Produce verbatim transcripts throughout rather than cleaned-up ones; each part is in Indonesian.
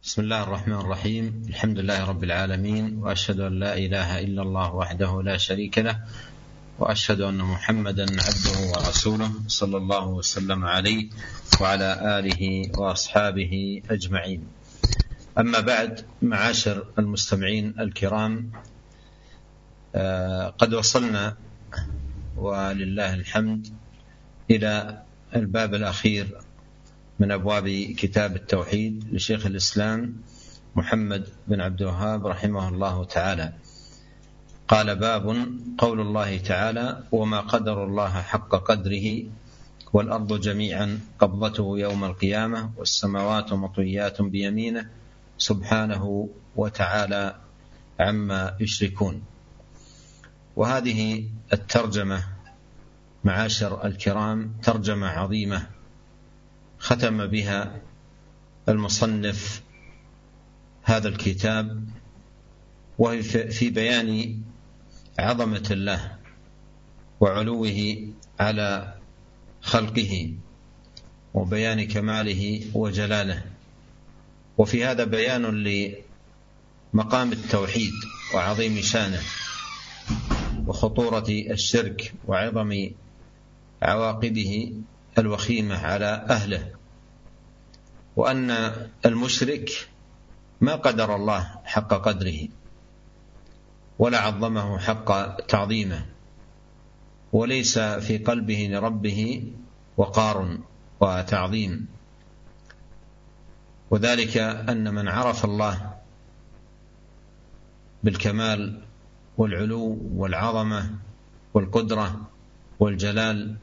بسم الله الرحمن الرحيم. الحمد لله رب العالمين، وأشهد أن لا إله إلا الله وحده لا شريك له، وأشهد أن محمدا عبده ورسوله صلى الله وسلم عليه وعلى آله وأصحابه أجمعين. أما بعد، معاشر المستمعين الكرام، قد وصلنا ولله الحمد إلى الباب الأخير من أبواب كتاب التوحيد لشيخ الإسلام محمد بن عبد الوهاب رحمه الله تعالى. قال: باب قول الله تعالى: وما قدر الله حق قدره والأرض جميعا قبضته يوم القيامة والسماوات مطويات بيمينه سبحانه وتعالى عما يشركون. وهذه الترجمة معاشر الكرام ترجمة عظيمة ختم بها المصنف هذا الكتاب، وهي في بيان عظمة الله وعلوه على خلقه وبيان كماله وجلاله. وفي هذا بيان لمقام التوحيد وعظيم شانه وخطورة الشرك وعظم عواقبه الوخيمة على أهله، وأن المشرك ما قدر الله حق قدره ولا عظمه حق تعظيمه، وليس في قلبه لربه وقار وتعظيم. وذلك أن من عرف الله بالكمال والعلو والعظمة والقدرة والجلال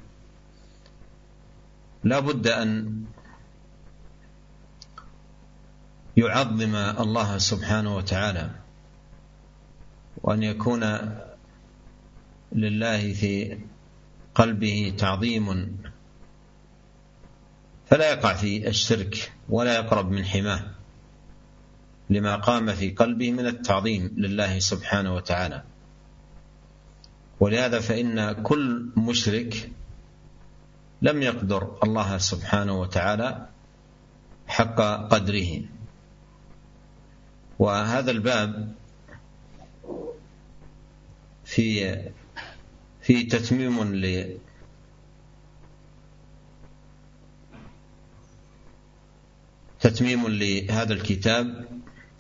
لا بد أن يعظم الله سبحانه وتعالى، وأن يكون لله في قلبه تعظيم، فلا يقع في الشرك ولا يقرب من حماه لما قام في قلبه من التعظيم لله سبحانه وتعالى. ولهذا فإن كل مشرك لم يقدر الله سبحانه وتعالى حق قدره. وهذا الباب في في تتميم ل تتميم لهذا الكتاب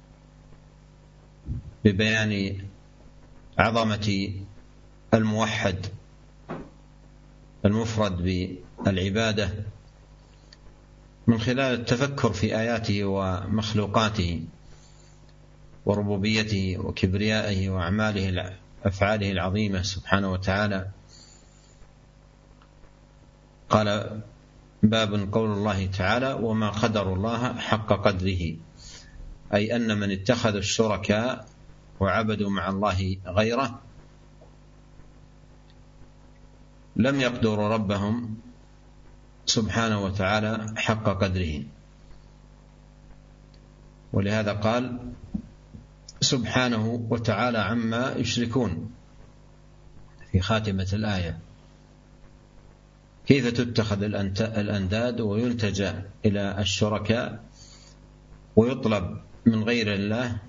ببيان عظمة الموحد المفرد بالعبادة من خلال التفكر في آياته ومخلوقاته وربوبيته وكبريائه وأعماله أفعاله العظيمة سبحانه وتعالى. قال: باب قول الله تعالى: وما قدر الله حق قدره، أي أن من اتخذ الشركاء وعبدوا مع الله غيره لم يقدروا ربهم سبحانه وتعالى حق قدره. ولهذا قال سبحانه وتعالى عما يشركون في خاتمة الآية. كيف تتخذ الأنداد ويلتجأ إلى الشركاء ويطلب من غير الله،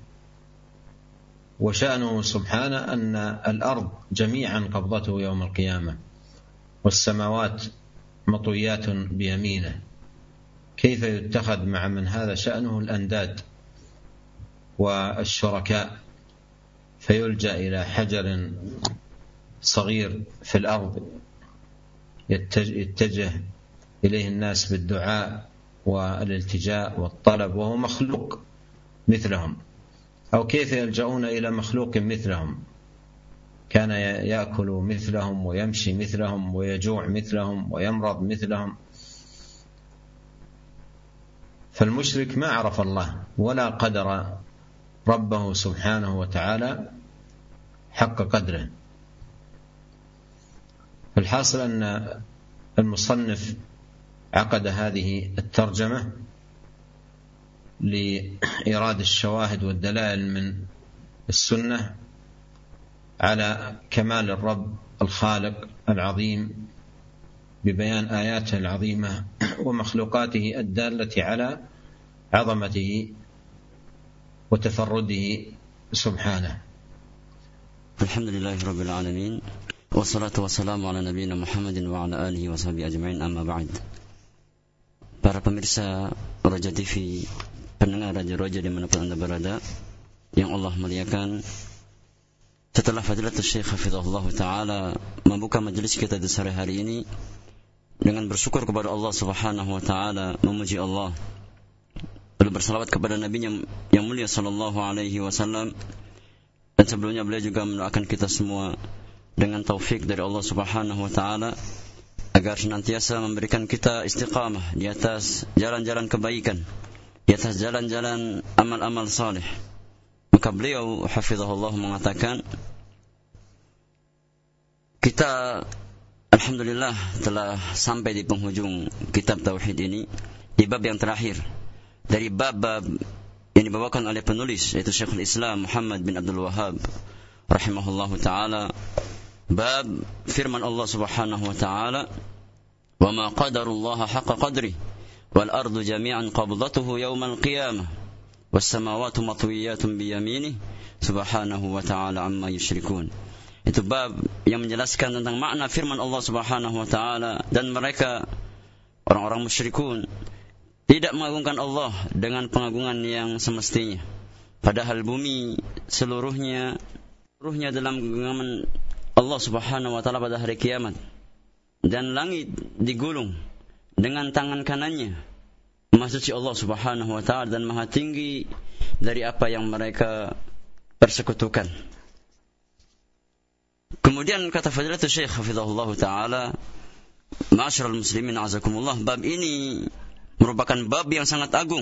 وشأنه سبحانه أن الأرض جميعا قبضته يوم القيامة والسماوات مطويات بيمينه. كيف يتخذ مع من هذا شأنه الأنداد والشركاء فيلجأ إلى حجر صغير في الأرض يتجه إليه الناس بالدعاء والالتجاء والطلب وهو مخلوق مثلهم؟ أو كيف يلجؤون إلى مخلوق مثلهم كان يأكل مثلهم ويمشي مثلهم ويجوع مثلهم ويمرض مثلهم؟ فالمشرك ما عرف الله ولا قدر ربه سبحانه وتعالى حق قدره. الحاصل أن المصنف عقد هذه الترجمة لإيراد الشواهد والدلائل من السنة على كمال الرب الخالق العظيم ببيان آياته العظيمة ومخلوقاته الدالة على عظمته وتفرده سبحانه. الحمد لله رب العالمين والصلاة والسلام على نبينا محمد وعلى آله وصحبه أجمعين, amma ba'd. Para pemirsa Roja T V, pendengar Raja Roja dimanapun anda berada, yang Allah muliakan, setelah Fadilatul Syekh Hafizahullah Ta'ala membuka majelis kita di sore hari ini dengan bersyukur kepada Allah Subhanahu Wa Ta'ala, memuji Allah, lalu bersalawat kepada Nabi yang, yang mulia Sallallahu Alaihi Wasallam, dan sebelumnya beliau juga mendoakan kita semua dengan taufik dari Allah Subhanahu Wa Ta'ala agar senantiasa memberikan kita istiqamah di atas jalan-jalan kebaikan, di atas jalan-jalan amal-amal saleh. Maka beliau hafizahullah mengatakan, kita alhamdulillah telah sampai di penghujung kitab tauhid ini, di bab yang terakhir dari bab-bab yang dibawakan oleh penulis, yaitu Syekhul Islam Muhammad bin Abdul Wahhab rahimahullahu ta'ala, bab firman Allah Subhanahu wa ta'ala, wa ma qadarullaha haqqa qadri wal ardu jami'an qabdatuhu yawmal qiyamah was samawati matwiyatun bi yaminih subhanahu wa ta'ala amma yusyrikun. Itu bab yang menjelaskan tentang makna firman Allah Subhanahu wa ta'ala, dan mereka orang-orang musyrikun tidak mengagungkan Allah dengan pengagungan yang semestinya, padahal bumi seluruhnya seluruhnya dalam genggaman Allah Subhanahu wa ta'ala pada hari kiamat, dan langit digulung dengan tangan kanannya. Maha suci Allah Subhanahu wa ta'ala dan maha tinggi dari apa yang mereka persekutukan. Kemudian kata Fadilatul Syekh Hafizahullah Ta'ala, ma'asyiral muslimin azakumullah, bab ini merupakan bab yang sangat agung.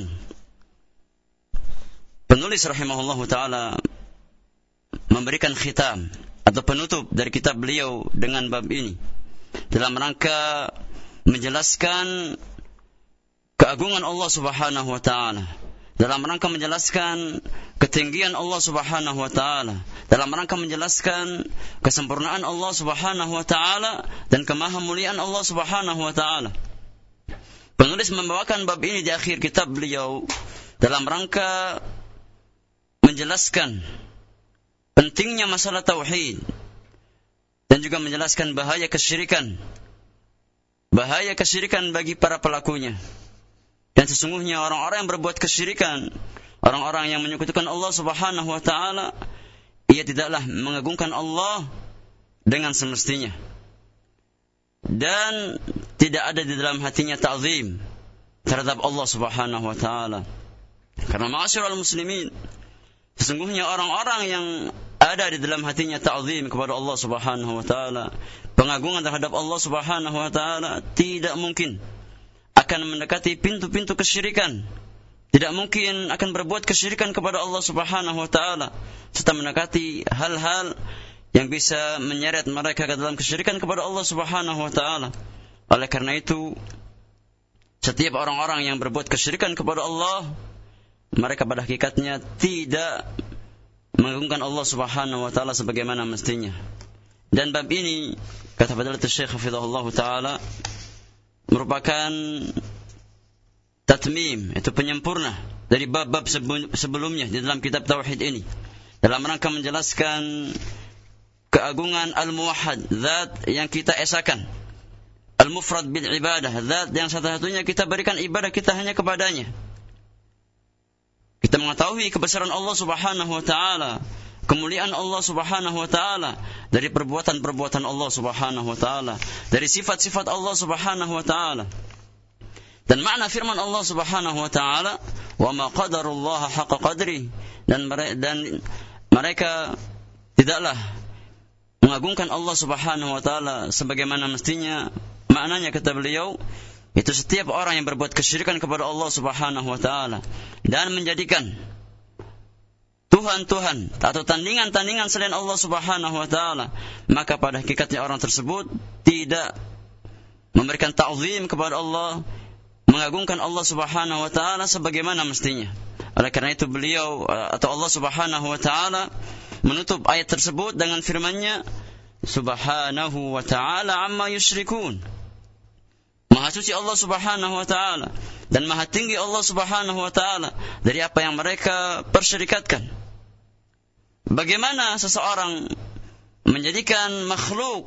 Penulis rahimahullah ta'ala memberikan khitam atau penutup dari kitab beliau dengan bab ini dalam rangka menjelaskan keagungan Allah Subhanahu wa ta'ala, dalam rangka menjelaskan ketinggian Allah Subhanahu wa ta'ala, dalam rangka menjelaskan kesempurnaan Allah Subhanahu wa ta'ala dan kemahamuliaan Allah Subhanahu wa ta'ala. Penulis membawakan bab ini di akhir kitab beliau dalam rangka menjelaskan pentingnya masalah tauhid dan juga menjelaskan bahaya kesyirikan. Bahaya kesyirikan bagi para pelakunya. Dan sesungguhnya orang-orang yang berbuat kesyirikan, orang-orang yang menyekutukan Allah Subhanahu wa ta'ala, ia tidaklah mengagungkan Allah dengan semestinya, dan tidak ada di dalam hatinya ta'zim terhadap Allah Subhanahu wa ta'ala. Karena ma'asyiral muslimin, sesungguhnya orang-orang yang ada di dalam hatinya ta'zim kepada Allah Subhanahu wa ta'ala, pengagungan terhadap Allah Subhanahu wa ta'ala, tidak mungkin akan mendekati pintu-pintu kesyirikan, tidak mungkin akan berbuat kesyirikan kepada Allah Subhanahu wa ta'ala, serta mendekati hal-hal yang bisa menyeret mereka ke dalam kesyirikan kepada Allah Subhanahu wa ta'ala. Oleh karena itu, setiap orang-orang yang berbuat kesyirikan kepada Allah, mereka pada hakikatnya tidak mengagungkan Allah Subhanahu wa ta'ala sebagaimana mestinya. Dan bab ini, kata Fadilatul Syekh Hafizahullah Ta'ala, merupakan tatmim, itu penyempurna dari bab-bab sebelumnya di dalam kitab tauhid ini, dalam rangka menjelaskan keagungan Al-Muwahhad, zat yang kita esakan, Al-Mufrad bil ibadah, zat yang satu-satunya kita berikan ibadah kita hanya kepadanya. Kita mengetahui kebesaran Allah Subhanahu wa ta'ala, kemuliaan Allah Subhanahu wa ta'ala, dari perbuatan-perbuatan Allah Subhanahu wa ta'ala, dari sifat-sifat Allah Subhanahu wa ta'ala. Dan makna firman Allah Subhanahu wa ta'ala, wa ma qadarullaha haqqa qadri, dan dan mereka tidaklah mengagungkan Allah Subhanahu wa ta'ala sebagaimana mestinya. Maknanya kata beliau, itu setiap orang yang berbuat kesyirikan kepada Allah Subhanahu wa ta'ala dan menjadikan Tuhan-Tuhan atau tandingan-tandingan selain Allah Subhanahu wa ta'ala, maka pada hakikatnya orang tersebut tidak memberikan ta'zim kepada Allah, mengagungkan Allah Subhanahu wa ta'ala sebagaimana mestinya. Oleh karena itu beliau atau Allah Subhanahu wa ta'ala menutup ayat tersebut dengan firman-Nya, Subhanahu wa ta'ala amma yusyrikun. Maha suci Allah Subhanahu wa ta'ala dan maha tinggi Allah Subhanahu wa taala dari apa yang mereka persyirikatkan. Bagaimana seseorang menjadikan makhluk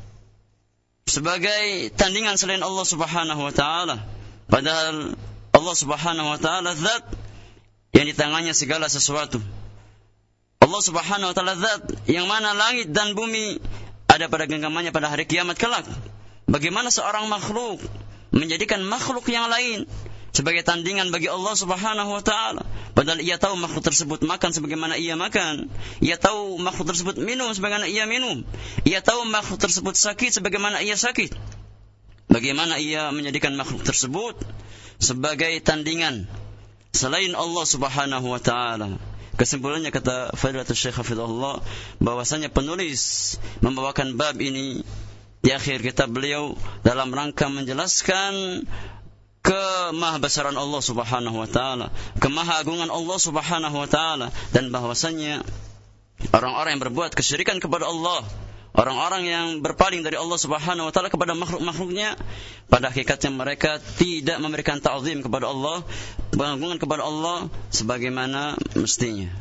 sebagai tandingan selain Allah Subhanahu wa taala, padahal Allah Subhanahu wa taala zat yang di tangannya segala sesuatu. Allah Subhanahu wa taala zat yang mana langit dan bumi ada pada genggamannya pada hari kiamat kelak. Bagaimana seorang makhluk menjadikan makhluk yang lain sebagai tandingan bagi Allah Subhanahu wa taala, padahal ia tahu makhluk tersebut makan sebagaimana ia makan, ia tahu makhluk tersebut minum sebagaimana ia minum, ia tahu makhluk tersebut sakit sebagaimana ia sakit. Bagaimana ia menjadikan makhluk tersebut sebagai tandingan selain Allah Subhanahu wa taala? Kesimpulannya, kata Fadilatul Syekh Hafizahullah, bahwasanya penulis membawakan bab ini di akhir kitab beliau dalam rangka menjelaskan kemahabesaran Allah Subhanahu wa taala, kemahagungan Allah Subhanahu wa taala, dan bahwasanya orang-orang yang berbuat kesyirikan kepada Allah, orang-orang yang berpaling dari Allah Subhanahu wa taala kepada makhluk-makhluknya, pada hakikatnya mereka tidak memberikan ta'zim kepada Allah, pengagungan kepada Allah sebagaimana mestinya.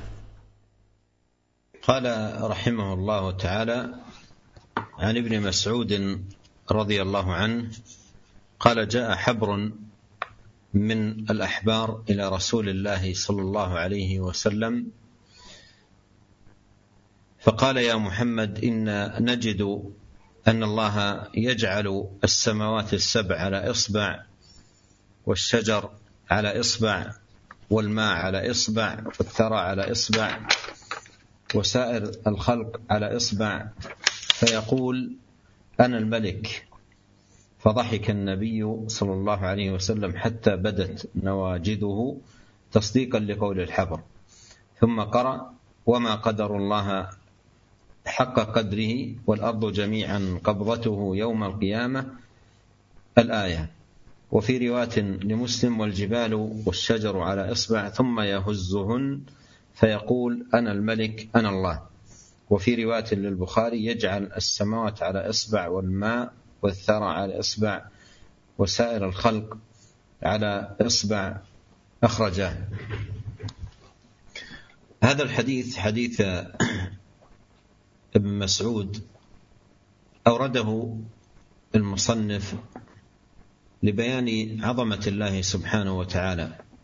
Qala rahimahullahu ta'ala an Ibn Mas'ud radhiyallahu anhu qala jaa habrun من الأحبار إلى رسول الله صلى الله عليه وسلم فقال يا محمد إنا نجد أن الله يجعل السماوات السبع على إصبع والشجر على إصبع والماء على إصبع والثرى على إصبع وسائر الخلق على إصبع فيقول أنا الملك. فضحك النبي صلى الله عليه وسلم حتى بدت نواجذه تصديقا لقول الحبر، ثم قرأ وما قدر الله حق قدره والأرض جميعا قبضته يوم القيامة الآية. وفي رواية لمسلم والجبال والشجر على إصبع ثم يهزهن فيقول أنا الملك أنا الله. وفي رواية للبخاري يجعل السماوات على إصبع والماء والثرى على إصبع وسائر الخلق على إصبع أخرجه. هذا الحديث حديث ابن مسعود أورده المصنف لبيان عظمة الله سبحانه وتعالى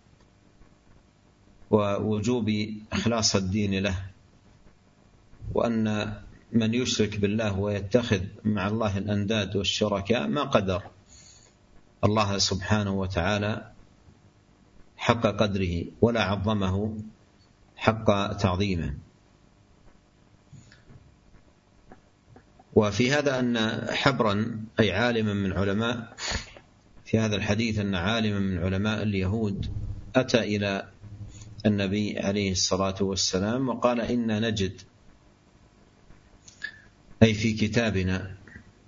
ووجوب إخلاص الدين له، وأن من يشرك بالله ويتخذ مع الله الأنداد والشركاء ما قدر الله سبحانه وتعالى حق قدره ولا عظمه حق تعظيمه. وفي هذا أن حبرا أي عالما من علماء في هذا الحديث أن عالما من علماء اليهود أتى إلى النبي عليه الصلاة والسلام وقال إنا نجد أي في كتابنا،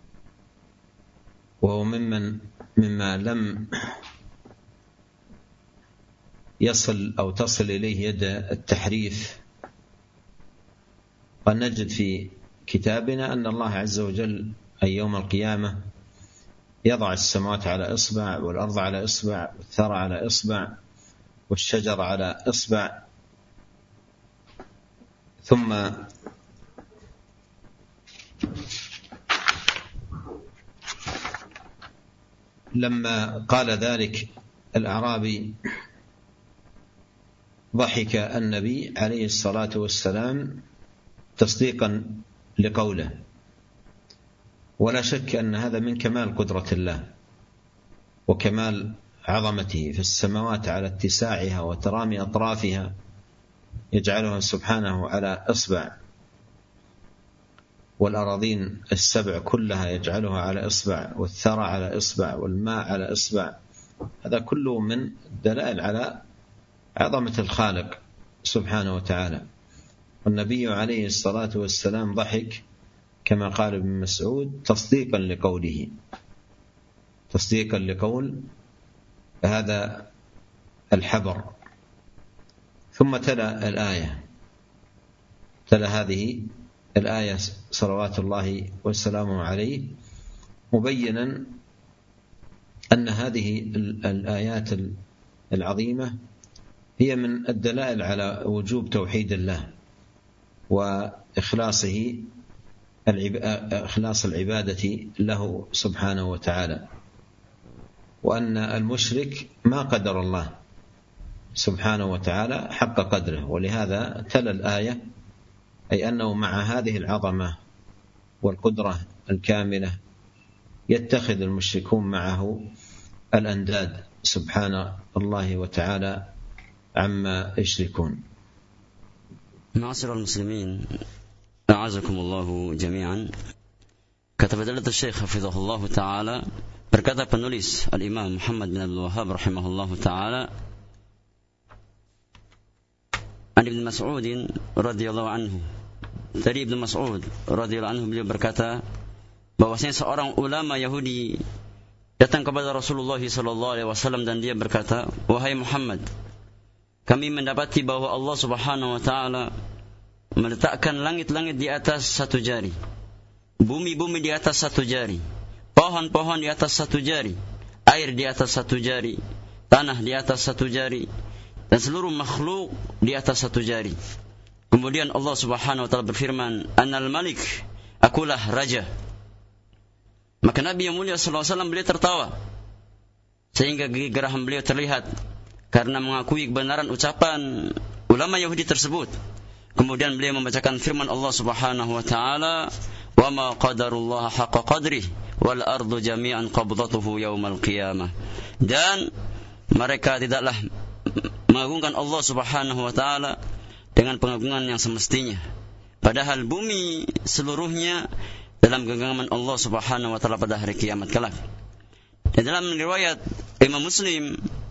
وهو ممن مما لم يصل أو تصل إليه يد التحريف، قد نجد في كتابنا أن الله عز وجل أي يوم القيامة يضع السماوات على إصبع والأرض على إصبع والثرى على إصبع والشجر على إصبع، ثم لما قال ذلك الأعرابي ضحك النبي عليه الصلاة والسلام تصديقا لقوله. ولا شك أن هذا من كمال قدرة الله وكمال عظمته في السماوات على اتساعها وترامي أطرافها يجعلها سبحانه على إصبع، والأراضين السبع كلها يجعلها على إصبع، والثرى على إصبع، والماء على إصبع. هذا كله من دلائل على عظمة الخالق سبحانه وتعالى. والنبي عليه الصلاة والسلام ضحك كما قال ابن مسعود تصديقا لقوله، تصديقا لقول هذا الحبر. ثم تلا الآية، تلا هذه الآية صلوات الله وسلامه عليه مبينا أن هذه الآيات العظيمة هي من الدلائل على وجوب توحيد الله وإخلاصه إخلاص العبادة له سبحانه وتعالى، وأن المشرك ما قدر الله سبحانه وتعالى حق قدره، ولهذا تلا الآية أي أنه مع هذه العظمة والقدرة الكاملة يتخذ المشركون معه الأنداد سبحان الله وتعالى عما يشركون. معاشر المسلمين أعزكم الله جميعا. Kata fadilatul Syekh hafizahullah taala, berkata penulis Al-Imam Muhammad bin Abdul Wahhab rahimahullah taala, an Ibnu Mas'ud radhiyallahu anhu, dari Ibnu Mas'ud radhiyallahu anhu beliau berkata bahwasanya seorang ulama Yahudi datang kepada Rasulullah sallallahu alaihi wasallam dan dia berkata, "Wahai Muhammad, kami mendapati bahwa Allah Subhanahu wa taala meletakkan langit-langit di atas satu jari, bumi-bumi di atas satu jari, pohon-pohon di atas satu jari, air di atas satu jari, tanah di atas satu jari, dan seluruh makhluk di atas satu jari. Kemudian Allah Subhanahu wa taala berfirman, Anal Malik, akulah raja." Maka Nabi yang mulia sallallahu alaihi wasallam beliau tertawa sehingga gigi geraham beliau terlihat karena mengakui kebenaran ucapan ulama Yahudi tersebut. Kemudian beliau membacakan firman Allah Subhanahu wa taala, "Wa ma qadarullah haqqa qadrih wal ardu jami'an qabdatuhu yaumal qiyamah." Dan mereka tidaklah mengagungkan Allah Subhanahu wa taala dengan pengagungan yang semestinya, padahal bumi seluruhnya dalam genggaman Allah Subhanahu wa taala pada hari kiamat kelak. Dan dalam riwayat Imam Muslim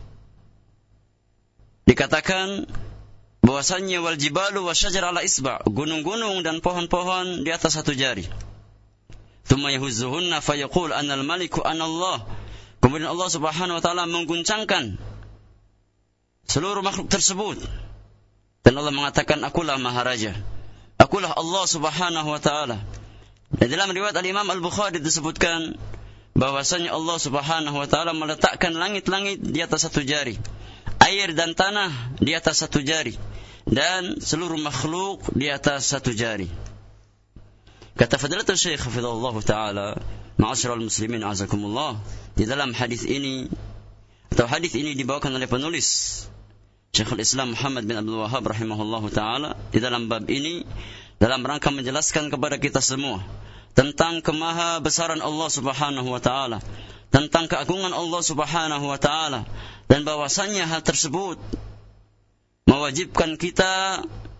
dikatakan bahwasanya wal jibalu wasyajar ala isba', gunung-gunung dan pohon-pohon di atas satu jari. Tsumma yahuzzuhunna fayaqul anal maliku anallah. Kemudian Allah Subhanahu wa taala mengguncangkan seluruh makhluk tersebut dan Allah mengatakan, "Akulah Maharaja, akulah Allah Subhanahu wa taala." Dan dalam riwayat Al-Imam Al-Bukhari disebutkan bahwasanya Allah Subhanahu wa taala meletakkan langit-langit di atas satu jari, air dan tanah di atas satu jari, dan seluruh makhluk di atas satu jari. Kata fadilatul Syekh hafizahullah taala, ma'asyiral muslimin azakumullah, di dalam hadis ini atau hadis ini dibawakan oleh penulis Syekhul Islam Muhammad bin Abdul Wahhab rahimahullah taala di dalam bab ini dalam rangka menjelaskan kepada kita semua tentang kemaha besaran Allah Subhanahu wa taala, tentang keagungan Allah Subhanahu wa taala, dan bahwasannya hal tersebut mewajibkan kita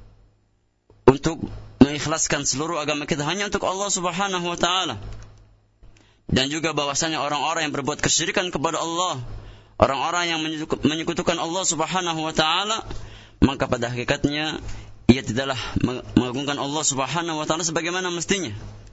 untuk mengikhlaskan seluruh agama kita hanya untuk Allah Subhanahu wa taala. Dan juga bahwasanya orang-orang yang berbuat kesyirikan kepada Allah, orang-orang yang menyekutukan Allah Subhanahu wa taala, maka pada hakikatnya ia tidaklah mengagungkan Allah Subhanahu wa taala sebagaimana mestinya.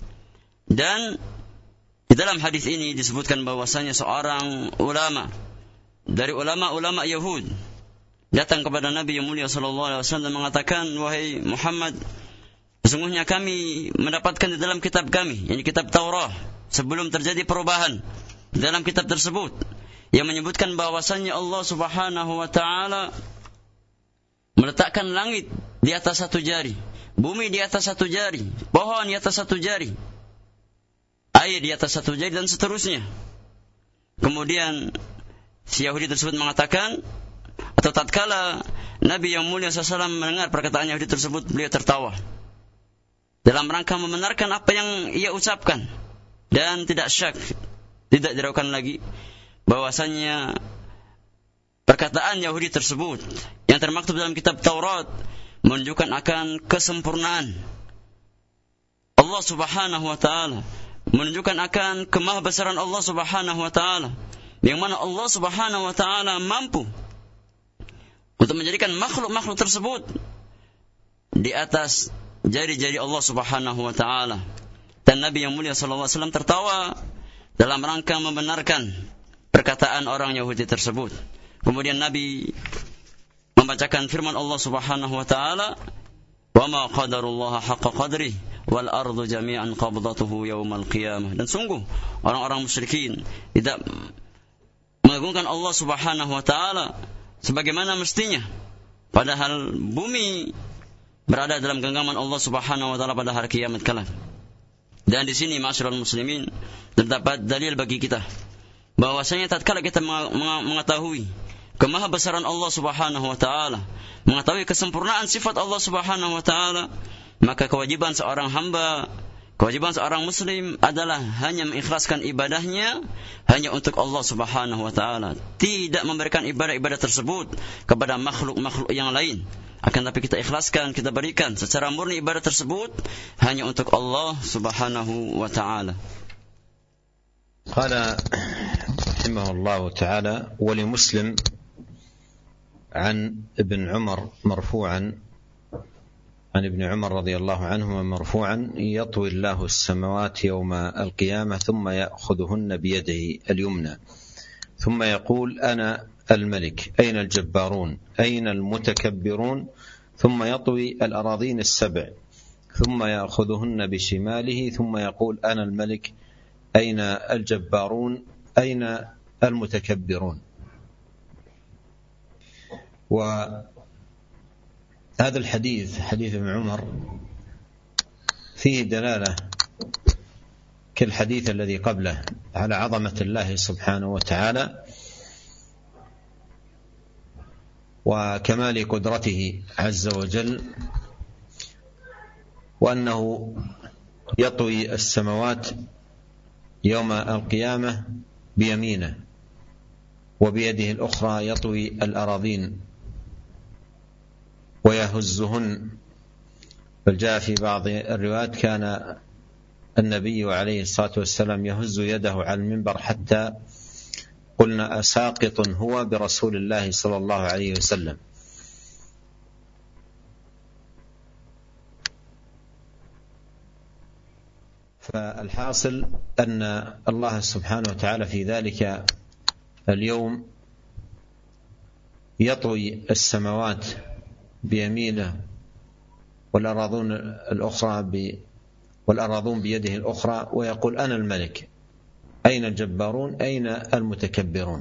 Dan di dalam hadis ini disebutkan bahwasanya seorang ulama dari ulama-ulama Yahud datang kepada Nabi yang mulia sallallahu alaihi wasallam dan mengatakan, "Wahai Muhammad, sesungguhnya kami mendapatkan di dalam kitab kami, yakni kitab Taurat, sebelum terjadi perubahan dalam kitab tersebut yang menyebutkan bahwasanya Allah Subhanahu wa taala meletakkan langit di atas satu jari, bumi di atas satu jari, pohon di atas satu jari, air di atas satu jari, dan seterusnya." Kemudian si Yahudi tersebut mengatakan, atau tatkala Nabi yang mulia sallallahu alaihi wasallam mendengar perkataan Yahudi tersebut, beliau tertawa dalam rangka membenarkan apa yang ia ucapkan, dan tidak syak, tidak diragukan lagi bahwasanya perkataan Yahudi tersebut yang termaktub dalam kitab Taurat menunjukkan akan kesempurnaan Allah Subhanahu wa taala, menunjukkan akan kemahabesaran Allah Subhanahu wa taala, yang mana Allah Subhanahu wa taala mampu untuk menjadikan makhluk-makhluk tersebut di atas jari-jari Allah Subhanahu wa taala. Dan Nabi yang mulia sallallahu alaihi wasallam tertawa dalam rangka membenarkan perkataan orang Yahudi tersebut. Kemudian Nabi membacakan firman Allah Subhanahu wa taala, "Wa ma qadarullaha haqqa qadrih wal ardu jami'an qabdatuhu yaumal qiyamah." Dan sungguh orang-orang musyrikin tidak mengagungkan Allah Subhanahu wa taala sebagaimana mestinya, padahal bumi berada dalam genggaman Allah Subhanahu wa taala pada hari kiamat kelak. Dan di sini ma'asyiral muslimin terdapat dalil bagi kita bahwasanya tatkala kita mengetahui kemahabesaran Allah Subhanahu wa taala, mengetahui kesempurnaan sifat Allah Subhanahu wa taala, maka kewajiban seorang hamba, kewajiban seorang muslim adalah hanya mengikhlaskan ibadahnya hanya untuk Allah Subhanahu wa taala, tidak memberikan ibadah-ibadah tersebut kepada makhluk-makhluk yang lain. Akan tapi kita ikhlaskan, kita berikan secara murni ibadah tersebut hanya untuk Allah Subhanahu wa taala. Qala rahimahullahu taala wa li Muslim عن ابن عمر مرفوعا عن ابن عمر رضي الله عنهما مرفوعا يطوي الله السماوات يوم القيامة ثم يأخذهن بيده اليمنى ثم يقول أنا الملك أين الجبارون أين المتكبرون ثم يطوي الأراضين السبع ثم يأخذهن بشماله ثم يقول أنا الملك أين الجبارون أين المتكبرون. وهذا الحديث حديث ابن عمر فيه دلالة كالحديث الذي قبله على عظمة الله سبحانه وتعالى وكمال قدرته عز وجل، وأنه يطوي السماوات يوم القيامة بيمينه وبيده الأخرى يطوي الأراضين ويهزهن. بل جاء في بعض الروايات كان النبي عليه الصلاة والسلام يهز يده على المنبر حتى قلنا أساقط هو برسول الله صلى الله عليه وسلم. فالحاصل أن الله سبحانه وتعالى في ذلك اليوم يطوي السماوات بيمينه والأراضون الأخرى ب والأراضون بيده الأخرى ويقول أنا الملك أين الجبارون أين المتكبرون.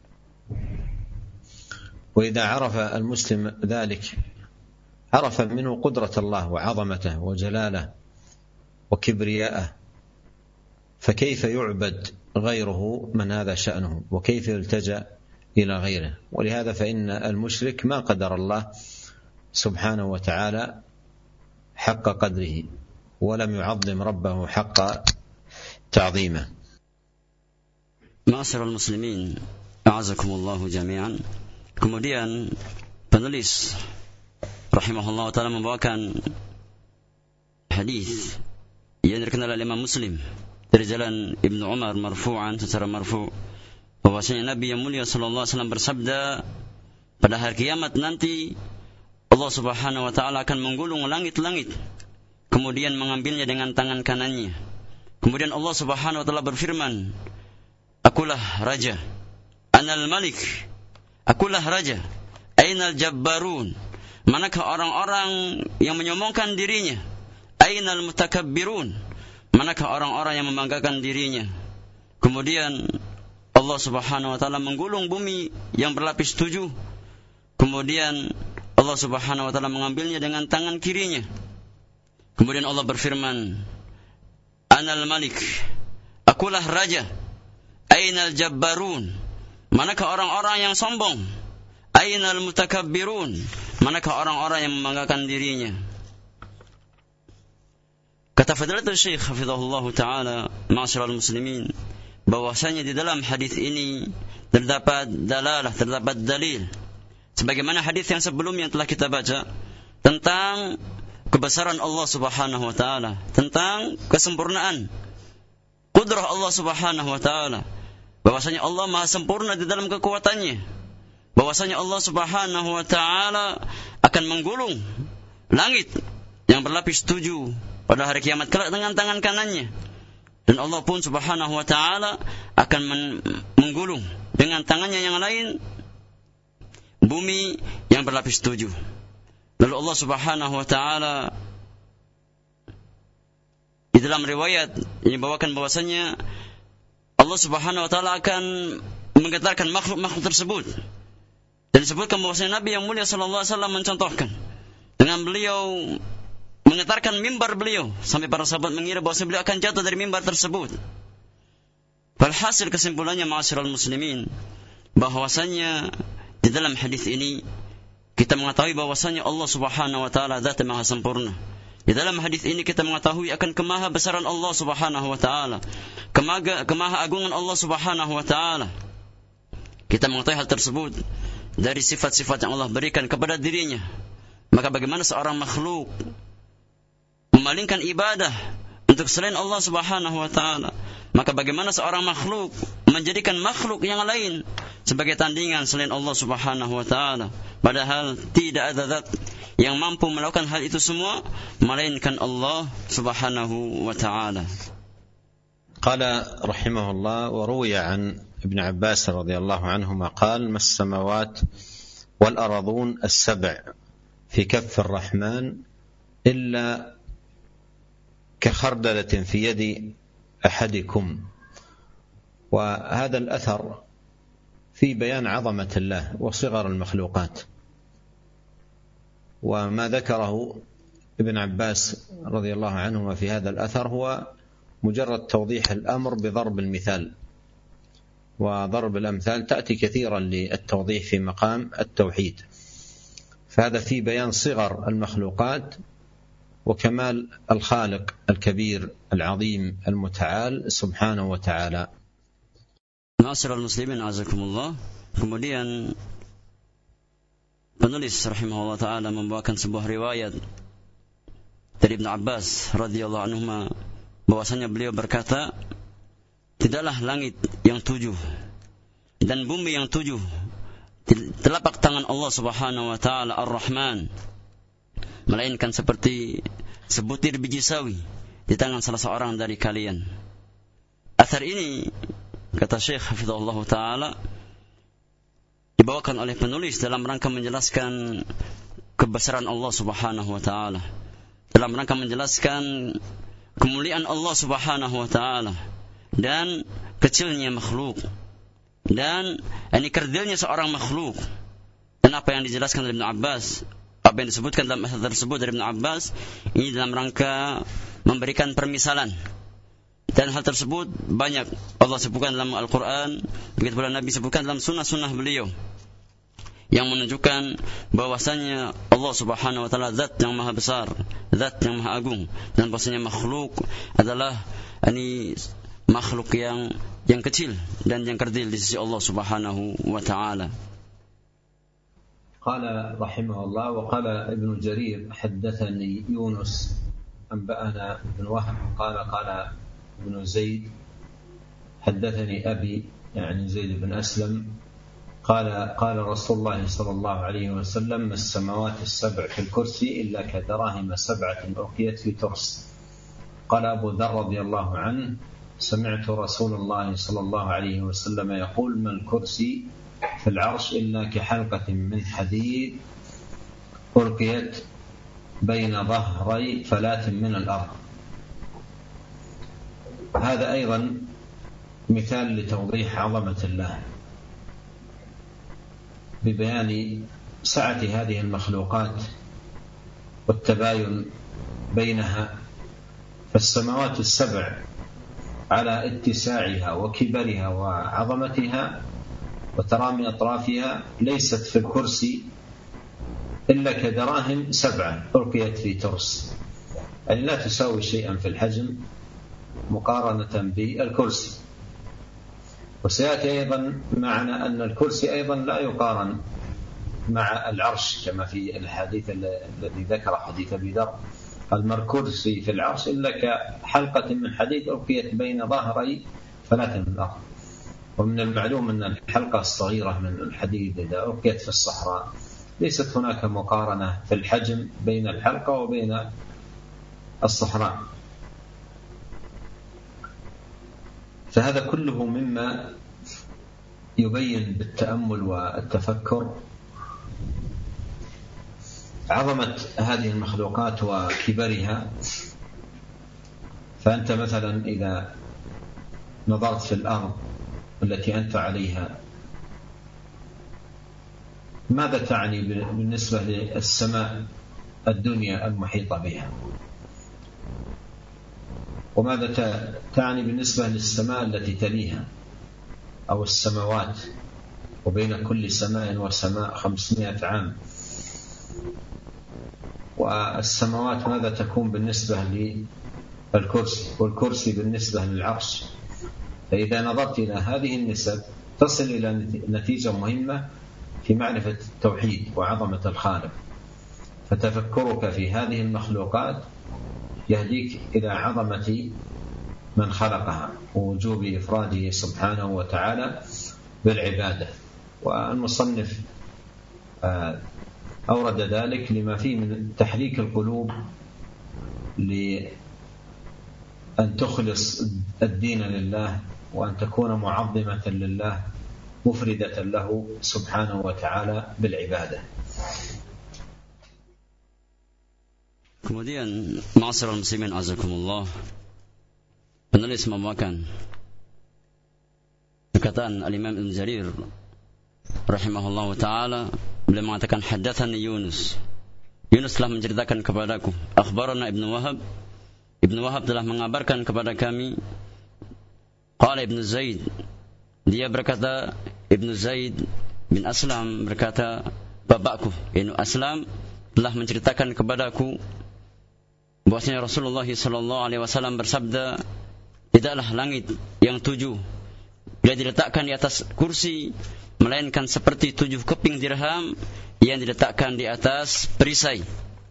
وإذا عرف المسلم ذلك عرف منه قدرة الله وعظمته وجلاله وكبرياءه، فكيف يعبد غيره من هذا شأنه وكيف يلتجأ إلى غيره. ولهذا فإن المشرك ما قدر الله سبحانه وتعالى حق قدره ولم يعظم ربه حق تعظيمه. Ma'asyiral muslimin, a'azakumullahu jami'an. Kemudian penulis rahimahullah ta'ala membawakan hadis yang dikenal oleh Imam Muslim dari jalan Ibnu Umar marfu'an, secara marfu', bahwasanya Nabi yang mulia sallallahu alaihi wasallam bersabda, pada hari kiamat nanti Allah Subhanahu wa taala akan menggulung langit-langit, kemudian mengambilnya dengan tangan kanannya. Kemudian Allah Subhanahu wa taala berfirman, akulah raja, anal malik, akulah raja, ainal jabbarun, manakah orang-orang yang menyombongkan dirinya, ainal mutakabbirun, manakah orang-orang yang membanggakan dirinya. Kemudian Allah Subhanahu wa taala menggulung bumi yang berlapis tujuh, kemudian Allah Subhanahu wa taala mengambilnya dengan tangan kirinya. Kemudian Allah berfirman, anal malik, akulah raja, ainal jabbarun, manakah orang-orang yang sombong, ainal mutakabbirun, manakah orang-orang yang membanggakan dirinya. Kata Fadilatul Syekh hafizahullah ta'ala, ma'asyiral muslimin, bahwasanya di dalam hadis ini terdapat dalalah, terdapat dalil, sebagaimana hadis yang sebelumnya telah kita baca tentang kebesaran Allah Subhanahu wa taala, tentang kesempurnaan kudrah Allah Subhanahu wa taala, bahwasanya Allah Maha sempurna di dalam kekuatannya, bahwasanya Allah Subhanahu wa taala akan menggulung langit yang berlapis tujuh pada hari kiamat kelak dengan tangan kanannya, dan Allah pun Subhanahu wa taala akan menggulung dengan tangannya yang lain bumi yang berlapis tujuh. Lalu Allah Subhanahu wa taala di dalam riwayat ini bawakan bahwasanya Allah Subhanahu wa taala akan menggetarkan makhluk-makhluk tersebut. Dan disebutkan bahwasanya Nabi yang mulia sallallahu alaihi wasallam mencontohkan dengan beliau menggetarkan mimbar beliau sampai para sahabat mengira bahwa beliau akan jatuh dari mimbar tersebut. Walhasil kesimpulannya ma'asyiral muslimin, bahwasanya di dalam hadis ini kita mengetahui bahwasanya Allah Subhanahu wa taala zat yang maha sempurna. Di dalam hadis ini kita mengetahui akan kemaha besaran Allah Subhanahu wa taala, kemaha kemaha agungan Allah Subhanahu wa taala. Kita mengetahui hal tersebut dari sifat-sifat yang Allah berikan kepada dirinya. Maka bagaimana seorang makhluk memalingkan ibadah untuk selain Allah Subhanahu wa taala? Maka bagaimana seorang makhluk menjadikan makhluk yang lain sebagai tandingan selain Allah Subhanahu wa taala? Padahal tidak ada zat yang mampu melakukan hal itu semua melainkan Allah Subhanahu wa taala. Qala rahimahullah, wa ruwiya an Ibn Abbas radhiyallahu anhuma qala mas samawat wal aradun as-sab' fi kaff ar-rahman illa كخردلة في يد أحدكم. وهذا الأثر في بيان عظمة الله وصغر المخلوقات. وما ذكره ابن عباس رضي الله عنهما في هذا الأثر هو مجرد توضيح الأمر بضرب المثال، وضرب الأمثال تأتي كثيرا للتوضيح في مقام التوحيد. فهذا في بيان صغر المخلوقات وكمال الخالق الكبير العظيم المتعال سبحانه وتعالى. Ma'asyiral muslimin azakumullah. Kemudian penulis rahimahullah taala membawakan sebuah riwayat dari Ibn Abbas radhiyallahu anhuma bahwasanya beliau berkata, tidaklah langit yang tujuh dan bumi yang tujuh telapak tangan Allah Subhanahu wa taala Ar-Rahman, melainkan seperti sebutir biji sawi di tangan salah seorang dari kalian. Athar ini, kata Syekh hafizahullah ta'ala, dibawakan oleh penulis dalam rangka menjelaskan kebesaran Allah Subhanahu wa ta'ala, dalam rangka menjelaskan kemuliaan Allah Subhanahu wa ta'ala dan kecilnya makhluk dan ini kerdilnya seorang makhluk. Dan apa yang dijelaskan oleh Ibn Abbas, apa yang disebutkan dalam hadis tersebut dari Ibn Abbas, ini dalam rangka memberikan permisalan. Dan hal tersebut banyak Allah sebutkan dalam Al-Quran, begitu pula Nabi sebutkan dalam sunnah-sunnah beliau, yang menunjukkan bahwasanya Allah Subhanahu wa taala zat yang maha besar, zat yang maha agung, dan bahwasanya makhluk adalah ini makhluk yang yang kecil dan yang kerdil di sisi Allah Subhanahu wa taala. قال رحمه الله: وقال ابن جرير حدثني يونس أنبأنا ابن وهب قال قال ابن زيد حدثني أبي يعني زيد بن أسلم قال قال رسول الله صلى الله عليه وسلم: السماوات السبع في الكرسي إلا كدراهم سبعة ألقيت في ترس. قال أبو ذر رضي الله عنه: سمعت رسول الله صلى الله عليه وسلم يقول: ما الكرسي في العرش إلا كحلقة من حديد ألقيت بين ظهري فلاة من الأرض. هذا أيضا مثال لتوضيح عظمة الله ببيان سعة هذه المخلوقات والتباين بينها. فالسماوات السبع على اتساعها وكبرها وعظمتها وترامي أطرافها ليست في الكرسي إلا كدراهم سبعة ألقيت في ترس، يعني لا تساوي شيئا في الحجم مقارنة بالكرسي. وسيأتي أيضا معنا أن الكرسي أيضا لا يقارن مع العرش كما في الحديث الذي ذكر حديث أبي ذر: قال: ما الكرسي في العرش إلا كحلقة من حديد ألقيت بين ظهري فلاة من الأرض. ومن المعلوم أن الحلقة الصغيرة من الحديد إذا ألقيت في الصحراء ليست هناك مقارنة في الحجم بين الحلقة وبين الصحراء. فهذا كله مما يبين بالتأمل والتفكر عظمة هذه المخلوقات وكبرها. فأنت مثلا إذا نظرت في الأرض التي أنت عليها ماذا تعني بالنسبة للسماء الدنيا المحيطة بها؟ وماذا تعني بالنسبة للسماء التي تليها أو السماوات، وبين كل سماء وسماء خمسمائة عام؟ والسماوات ماذا تكون بالنسبة للكرسي، والكرسي بالنسبة للعرش؟ فإذا نظرت إلى هذه النسب تصل إلى نتيجة مهمة في معرفة التوحيد وعظمة الخالق، فتفكرك في هذه المخلوقات يهديك إلى عظمة من خلقها ووجوب إفراده سبحانه وتعالى بالعبادة. والمصنف أورد ذلك لما فيه من تحريك القلوب لأن تخلص الدين لله، وأن تكون معظمة لله مفردة له سبحانه وتعالى بالعبادة. Kemudian ma'asyiral muslimin azakumullah, penulis membawakan perkataan al-Imam Ibn Jarir rahimahullah ta'ala. Beliau mengatakan, haddatsani Yunus, Yunus telah menceritakan kepadaku, akhbarana Ibnu Wahab, Ibnu Wahab telah mengabarkan kepada kami, qala Ibnu Zaid, dia berkata, Ibnu Zaid bin Aslam berkata, bapakku Ibnu Aslam telah menceritakan kepadaku bahwasanya Rasulullah sallallahu alaihi wasallam bersabda, tidaklah langit yang tujuh bila diletakkan di atas kursi melainkan seperti tujuh keping dirham yang diletakkan di atas perisai.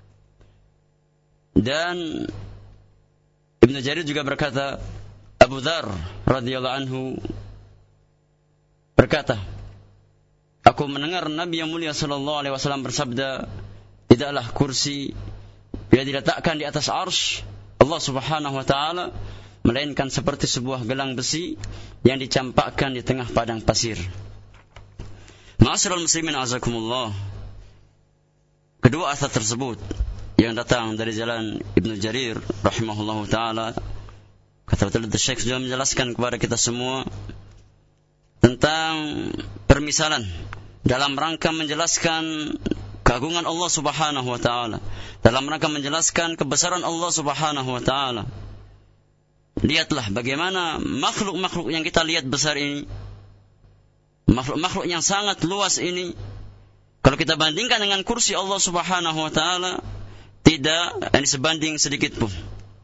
Dan Ibnu Jarir juga berkata, Abu Dzar radhiyallahu anhu berkata, aku mendengar Nabi yang mulia sallallahu alaihi wasallam bersabda, tidaklah kursi bila diletakkan di atas arsy Allah Subhanahu wa taala melainkan seperti sebuah gelang besi yang dicampakkan di tengah padang pasir. Ma'asyiral muslimin azakumullah, kedua asar tersebut yang datang dari jalan Ibnu Jarir rahimahullahu taala, kata betul Syekh sudah menjelaskan kepada kita semua tentang permisalan dalam rangka menjelaskan keagungan Allah Subhanahu wa taala, dalam rangka menjelaskan kebesaran Allah Subhanahu wa taala. Lihatlah bagaimana makhluk-makhluk yang kita lihat besar ini, makhluk-makhluk yang sangat luas ini, kalau kita bandingkan dengan kursi Allah Subhanahu wa taala, tidak ini sebanding sedikit pun.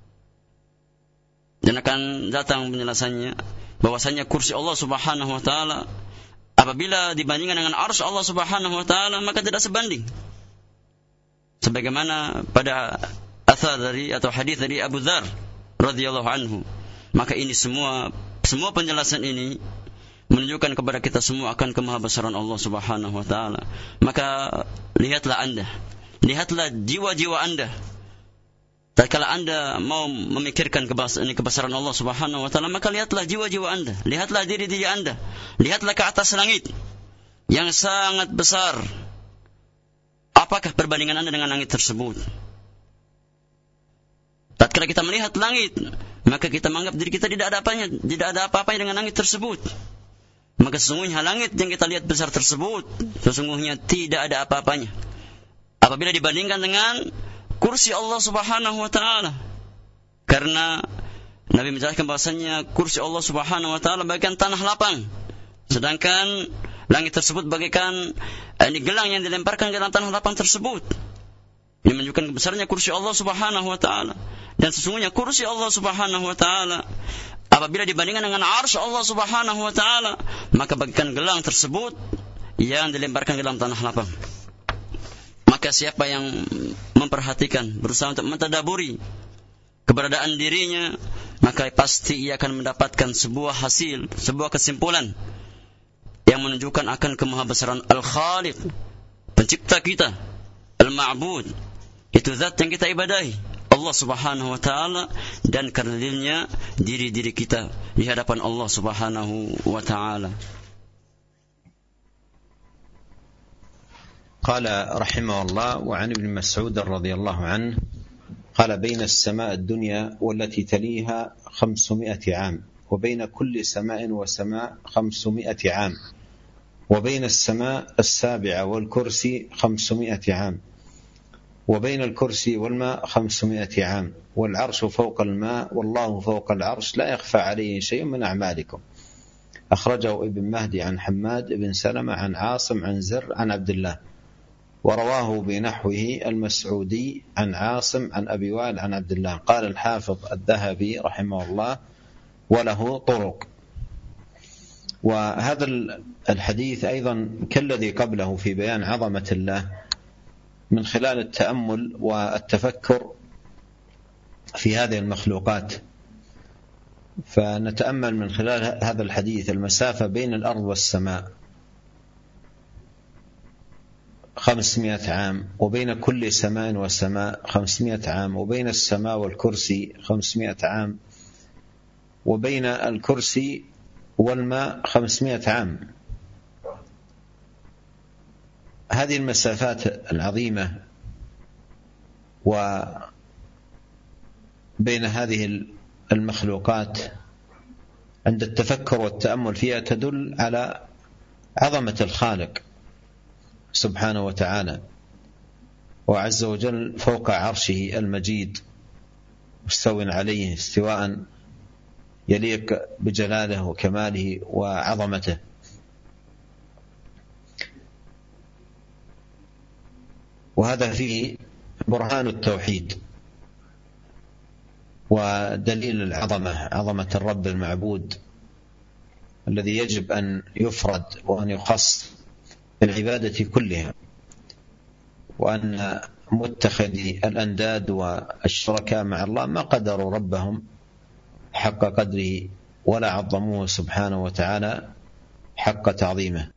Dan akan datang penjelasannya bahwasanya kursi Allah Subhanahu wa taala apabila dibandingkan dengan arsy Allah Subhanahu wa taala maka tidak sebanding. Sebagaimana pada athar dari atau hadis dari Abu Dzar radhiyallahu anhu. Maka ini semua semua penjelasan ini menunjukkan kepada kita semua akan kemahabesaran Allah Subhanahu wa taala. Maka lihatlah Anda, lihatlah jiwa-jiwa Anda. Tatkala Anda mau memikirkan kebesaran Allah Subhanahu wa taala, maka lihatlah jiwa-jiwa Anda, lihatlah diri-diri Anda, lihatlah ke atas langit yang sangat besar. Apakah perbandingan Anda dengan langit tersebut? Tatkala kita melihat langit, maka kita menganggap diri kita tidak ada apanya, tidak ada apa-apanya dengan langit tersebut. Maka sesungguhnya langit yang kita lihat besar tersebut sesungguhnya tidak ada apa-apanya apabila dibandingkan dengan kursi Allah Subhanahu wa taala. Karena Nabi menjelaskan bahwasanya kursi Allah Subhanahu wa taala bagaikan tanah lapang, sedangkan langit tersebut bagaikan ini gelang yang dilemparkan ke dalam tanah lapang tersebut. Ini menunjukkan kebesarannya kursi Allah Subhanahu wa taala. Dan sesungguhnya kursi Allah Subhanahu wa taala apabila dibandingkan dengan arsy Allah Subhanahu wa taala, maka bagaikan gelang tersebut yang dilemparkan ke dalam tanah lapang. Maka siapa yang memperhatikan, berusaha untuk mentadaburi keberadaan dirinya, maka pasti ia akan mendapatkan sebuah hasil, sebuah kesimpulan yang menunjukkan akan kemahabesaran Al-Khaliq, pencipta kita, Al-Ma'bud, itu zat yang kita ibadahi, Allah Subhanahu wa taala, dan karenanya diri-diri kita di hadapan Allah Subhanahu wa taala. قال رحمه الله: وعن ابن مسعود رضي الله عنه قال: بين السماء الدنيا والتي تليها خمسمائة عام وبين كل سماء وسماء خمسمائة عام، وبين السماء السابعة والكرسي خمسمائة عام، وبين الكرسي والماء خمسمائة عام، والعرش فوق الماء والله فوق العرش لا يخفى عليه شيء من أعمالكم. أخرجه ابن مهدي عن حماد بن سلمة عن عاصم عن زر عن عبد الله، ورواه بنحوه المسعودي عن عاصم عن أبي وائل عن عبد الله. قال الحافظ الذهبي رحمه الله: وله طرق. وهذا الحديث أيضا كالذي قبله في بيان عظمة الله من خلال التأمل والتفكر في هذه المخلوقات. فنتأمل من خلال هذا الحديث المسافة بين الأرض والسماء خمسمائة عام، وبين كل سماء وسماء خمسمائة عام، وبين السماء والكرسي خمسمائة عام، وبين الكرسي والماء خمسمائة عام. هذه المسافات العظيمة وبين هذه المخلوقات عند التفكر والتأمل فيها تدل على عظمة الخالق سبحانه وتعالى، وعز وجل فوق عرشه المجيد مستو عليه استواء يليق بجلاله وكماله وعظمته. وهذا فيه برهان التوحيد ودليل العظمة، عظمة الرب المعبود الذي يجب أن يفرد وأن يخص بالعبادة كلها، وأن متخذي الأنداد والشركاء مع الله ما قدروا ربهم حق قدره ولا عظموه سبحانه وتعالى حق تعظيمه.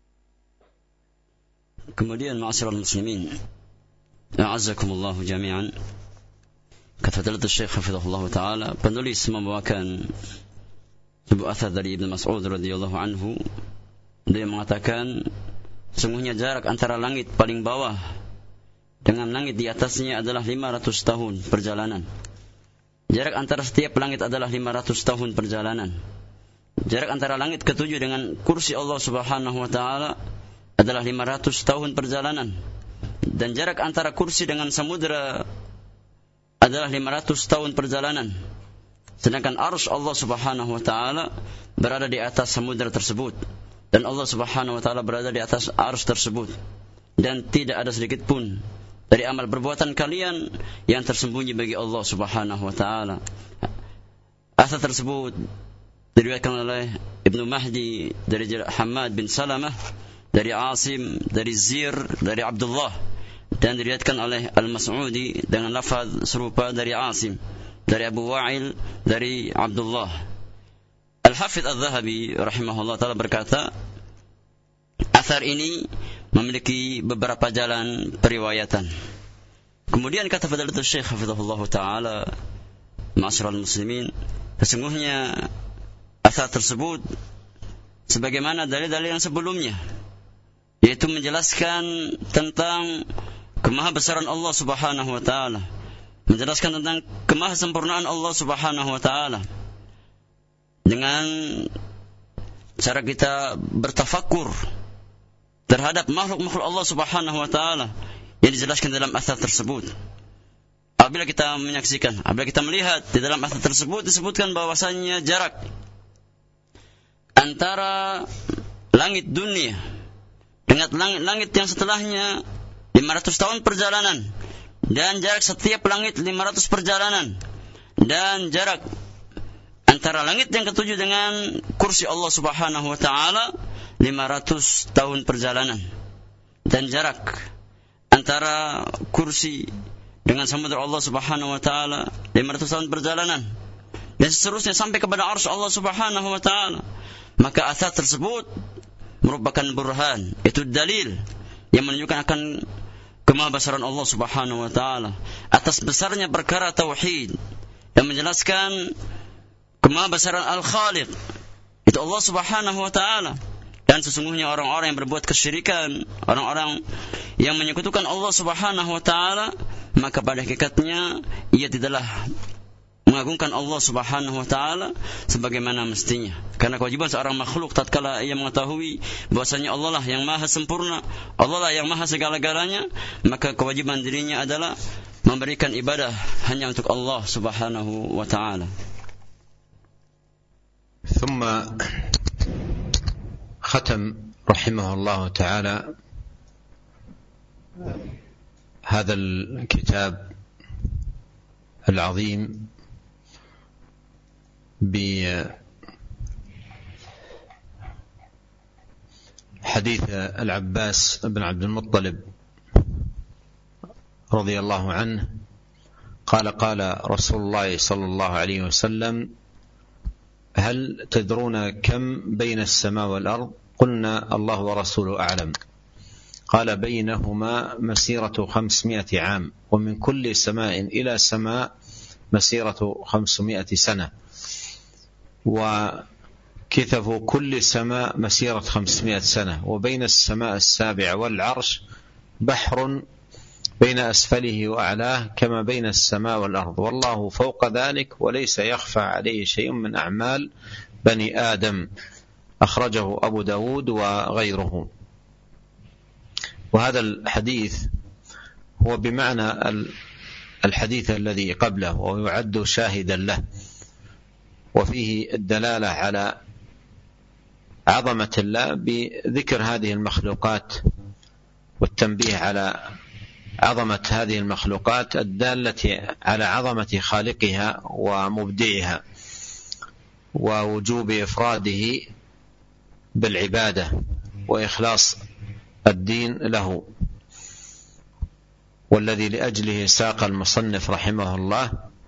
Kemudian ma'asyiral muslimin, a'azzakumullah jami'an, kata Fadilatul Syekh hafizahullah taala, penulis membawakan sebuah athar dari Ibnu Mas'ud radhiyallahu anhu. Dia mengatakan, sungguhnya jarak antara langit paling bawah dengan langit di atasnya adalah lima ratus tahun perjalanan. Jarak antara setiap langit adalah lima ratus tahun perjalanan. Jarak antara langit ketujuh dengan kursi Allah Subhanahu wa taala adalah lima ratus tahun perjalanan. Dan jarak antara kursi dengan samudera adalah lima ratus tahun perjalanan. Sedangkan arsy Allah Subhanahu wa taala berada di atas samudera tersebut, dan Allah Subhanahu wa taala berada di atas arsy tersebut, dan tidak ada sedikit pun dari amal perbuatan kalian yang tersembunyi bagi Allah Subhanahu wa taala. Asar tersebut diriwayatkan oleh Ibnu Mahdi dari Hamad bin Salamah, dari Asim, dari Zir, dari Abdullah, dan diriwayatkan oleh Al-Mas'udi dengan lafaz serupa dari Asim, dari Abu Wa'il, dari Abdullah. Al-Hafidz Al-Zahabi rahimahullah ta'ala berkata, asar ini memiliki beberapa jalan periwayatan. Kemudian kata Fadilatul Syekh hafizahullah ta'ala, ma'asyiral muslimin, sesungguhnya asar tersebut sebagaimana dalil-dalil yang sebelumnya, yaitu menjelaskan tentang kemahabesaran Allah Subhanahu wa taala, menjelaskan tentang kemahasempurnaan Allah Subhanahu wa taala. Dengan cara kita bertafakur terhadap makhluk-makhluk Allah Subhanahu wa taala yang dijelaskan dalam asar tersebut. Apabila kita menyaksikan, apabila kita melihat di dalam asar tersebut disebutkan bahwasannya jarak antara langit dunia dengan langit yang setelahnya lima ratus tahun perjalanan, dan jarak setiap langit lima ratus perjalanan, dan jarak antara langit yang ketujuh dengan kursi Allah Subhanahu wa taala lima ratus tahun perjalanan, dan jarak antara kursi dengan samudera Allah Subhanahu wa taala lima ratus tahun perjalanan, dan seterusnya sampai kepada arsy Allah Subhanahu wa taala. Maka asar tersebut merupakan burhan, itu dalil yang menunjukkan akan kemahabesaran Allah Subhanahu wa taala atas besarnya perkara tauhid, dan menjelaskan kemahabesaran Al-Khaliq, itu Allah Subhanahu wa taala. Dan sesungguhnya orang-orang yang berbuat kesyirikan, orang-orang yang menyekutukan Allah Subhanahu wa taala, maka pada hakikatnya ia tidaklah mengagungkan Allah Subhanahu wa taala sebagaimana mestinya. Karena kewajiban seorang makhluk tatkala ia mengetahui bahwasanya Allah lah yang maha sempurna, Allah lah yang maha segala-galanya, maka kewajiban dirinya adalah memberikan ibadah hanya untuk Allah Subhanahu wa taala. ثم ختم رحمه الله تعالى هذا الكتاب العظيم بحديث العباس بن عبد المطلب رضي الله عنه قال قال رسول الله صلى الله عليه وسلم: هل تدرون كم بين السماء والأرض؟ قلنا الله ورسوله أعلم. قال: بينهما مسيرة خمسمائة عام، ومن كل سماء إلى سماء مسيرة خمسمائة سنة، وكثف كل سماء مسيرة خمسمائة سنة، وبين السماء السابعة والعرش بحر بين أسفله وأعلاه كما بين السماء والأرض، والله فوق ذلك وليس يخفى عليه شيء من أعمال بني آدم. أخرجه أبو داود وغيره. وهذا الحديث هو بمعنى الحديث الذي قبله، ويعد شاهدا له، وفيه الدلالة على عظمة الله بذكر هذه المخلوقات والتنبيه على عظمة هذه المخلوقات الدالة على عظمة خالقها ومبدعها، ووجوب إفراده بالعبادة وإخلاص الدين له، والذي لأجله ساق المصنف رحمه الله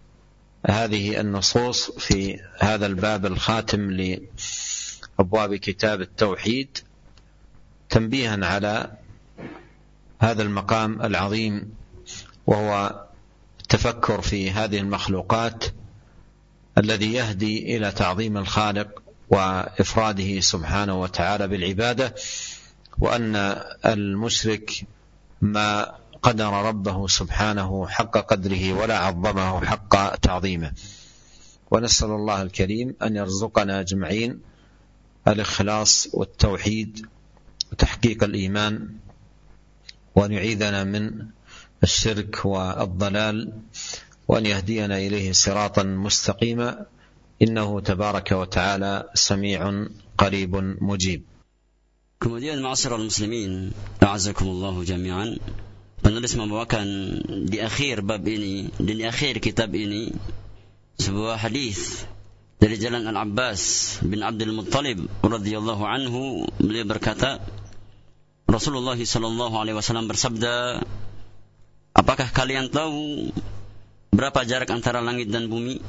هذه النصوص في هذا الباب الخاتم لأبواب كتاب التوحيد تنبيها على هذا المقام العظيم، وهو التفكر في هذه المخلوقات الذي يهدي إلى تعظيم الخالق وإفراده سبحانه وتعالى بالعبادة، وأن المشرك ما قدر ربه سبحانه حق قدره ولا عظمه حق تعظيمه. ونسأل الله الكريم أن يرزقنا أجمعين الإخلاص والتوحيد وتحقيق الإيمان، وأن يعيذنا من الشرك والضلال، وأن يهدينا إليه صراطا مستقيما، إنه تبارك وتعالى سميع قريب مجيب. Kemudian ma'asyiral muslimin, a'azzakumullahu jami'an, penulis membawakan di akhir bab ini dan di akhir kitab ini sebuah hadis dari jalan Al-Abbas bin Abdul Muttalib radhiyallahu anhu. Beliau berkata, Rasulullah sallallahu alaihi wasallam bersabda, apakah kalian tahu berapa jarak antara langit dan bumi?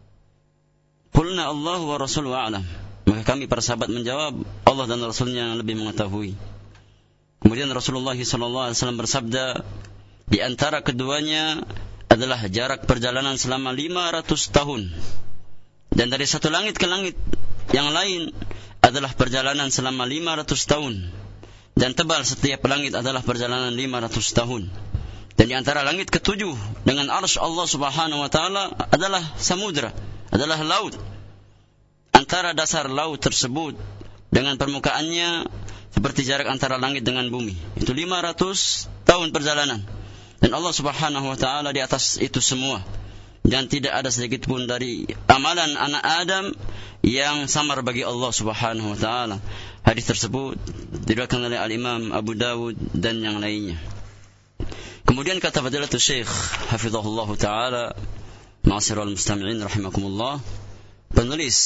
Qulna Allah wa rasuluhu a'lam. Maka kami para sahabat menjawab, Allah dan Rasulnya yang lebih mengetahui. Kemudian Rasulullah sallallahu alaihi wasallam bersabda, di antara keduanya adalah jarak perjalanan selama lima ratus tahun, dan dari satu langit ke langit yang lain adalah perjalanan selama lima ratus tahun, dan tebal setiap langit adalah perjalanan lima ratus tahun. Dan di antara langit ketujuh dengan arsy Allah Subhanahu wa taala adalah samudra, adalah laut. Antara dasar laut tersebut dengan permukaannya seperti jarak antara langit dengan bumi. Itu lima ratus tahun perjalanan. Dan Allah Subhanahu wa taala di atas itu semua. Dan tidak ada sedikit pun dari amalan anak Adam yang samar bagi Allah Subhanahu wa taala. Hadis tersebut diriwayatkan oleh Al-Imam Abu Dawud dan yang lainnya. Kemudian kata Fadilatul Syekh hafizahullah taala, ma'asyiral mustami'in rahimakumullah, penulis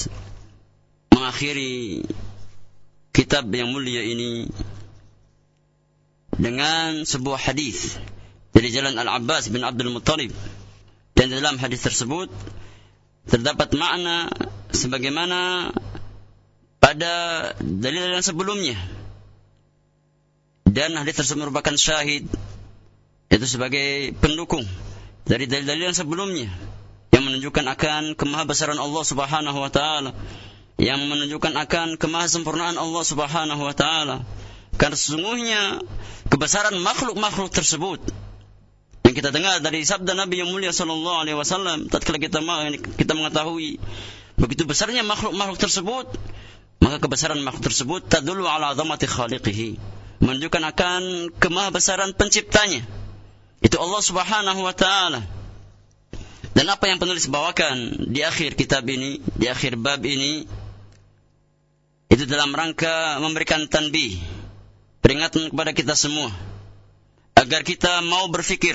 mengakhiri kitab yang mulia ini dengan sebuah hadis dari jalan Al-Abbas bin Abdul Muttalib, dan dalam hadis tersebut terdapat makna sebagaimana pada dalil yang sebelumnya, dan hadis tersebut merupakan syahid, itu sebagai pendukung dari dalil-dalil yang sebelumnya yang menunjukkan akan kemahabesaran Allah Subhanahu wa taala, yang menunjukkan akan kemahasempurnaan Allah Subhanahu wa taala. Karena sesungguhnya kebesaran makhluk-makhluk tersebut Yang kita dengar dari sabda Nabi yang mulia sallallahu alaihi wasallam, tatkala kita kita mengetahui begitu besarnya makhluk-makhluk tersebut, maka kebesaran makhluk tersebut tadullu ala azamati khaliqihi, menunjukkan akan kemahabesaran penciptanya, itu Allah Subhanahu wa taala. Dan apa yang penulis bawakan di akhir kitab ini, di akhir bab ini, itu dalam rangka memberikan tanbih, peringatan kepada kita semua, agar kita mau berfikir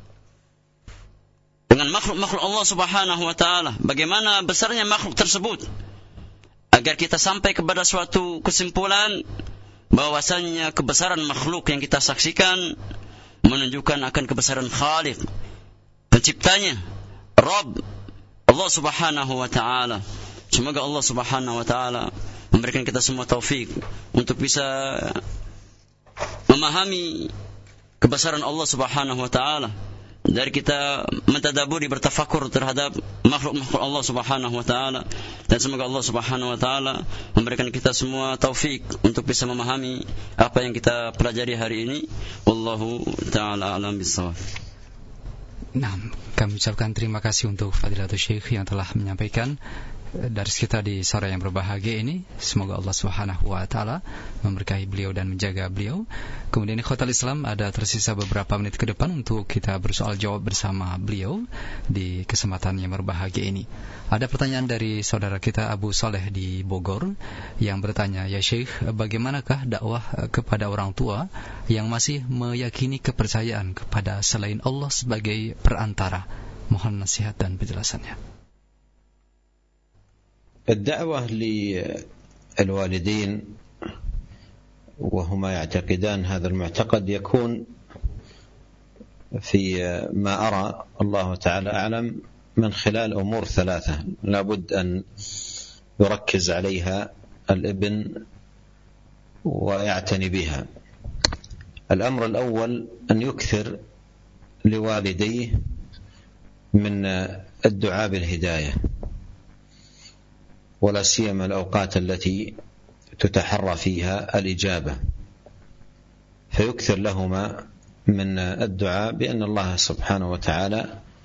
dengan makhluk-makhluk Allah Subhanahu wa taala, bagaimana besarnya makhluk tersebut, agar kita sampai kepada suatu kesimpulan bahwasanya kebesaran makhluk yang kita saksikan menunjukkan akan kebesaran Khaliq, penciptanya, Rabb, Allah Subhanahu wa taala. Semoga Allah Subhanahu wa taala memberikan kita semua taufik untuk bisa memahami kebesaran Allah Subhanahu wa taala, dari kita mentadaburi, bertafakur terhadap makhluk-makhluk Allah Subhanahu wa taala, dan semoga Allah Subhanahu wa taala memberikan kita semua taufik untuk bisa memahami apa yang kita pelajari hari ini. Wallahu taala alam bissawab. Nah, kami ucapkan terima kasih untuk Fadilatul Syekh yang telah menyampaikan dari kita di sore yang berbahagia ini. Semoga Allah Subhanahu wa taala memberkahi beliau dan menjaga beliau. Kemudian ikhwatal Islam, ada tersisa beberapa menit ke depan untuk kita bersoal jawab bersama beliau di kesempatan yang berbahagia ini. Ada pertanyaan dari saudara kita Abu Saleh di Bogor yang bertanya, "Ya Syekh, bagaimanakah dakwah kepada orang tua yang masih meyakini kepercayaan kepada selain Allah sebagai perantara?" Mohon nasihat dan penjelasannya. الدعوة للوالدين وهما يعتقدان هذا المعتقد يكون في ما أرى الله تعالى أعلم من خلال أمور ثلاثة لابد أن يركز عليها الابن ويعتني بها. الأمر الأول أن يكثر لوالديه من الدعاء بالهداية، ولا سيما الأوقات التي تتحرى فيها الإجابة، فيكثر لهما من الدعاء بأن الله سبحانه وتعالى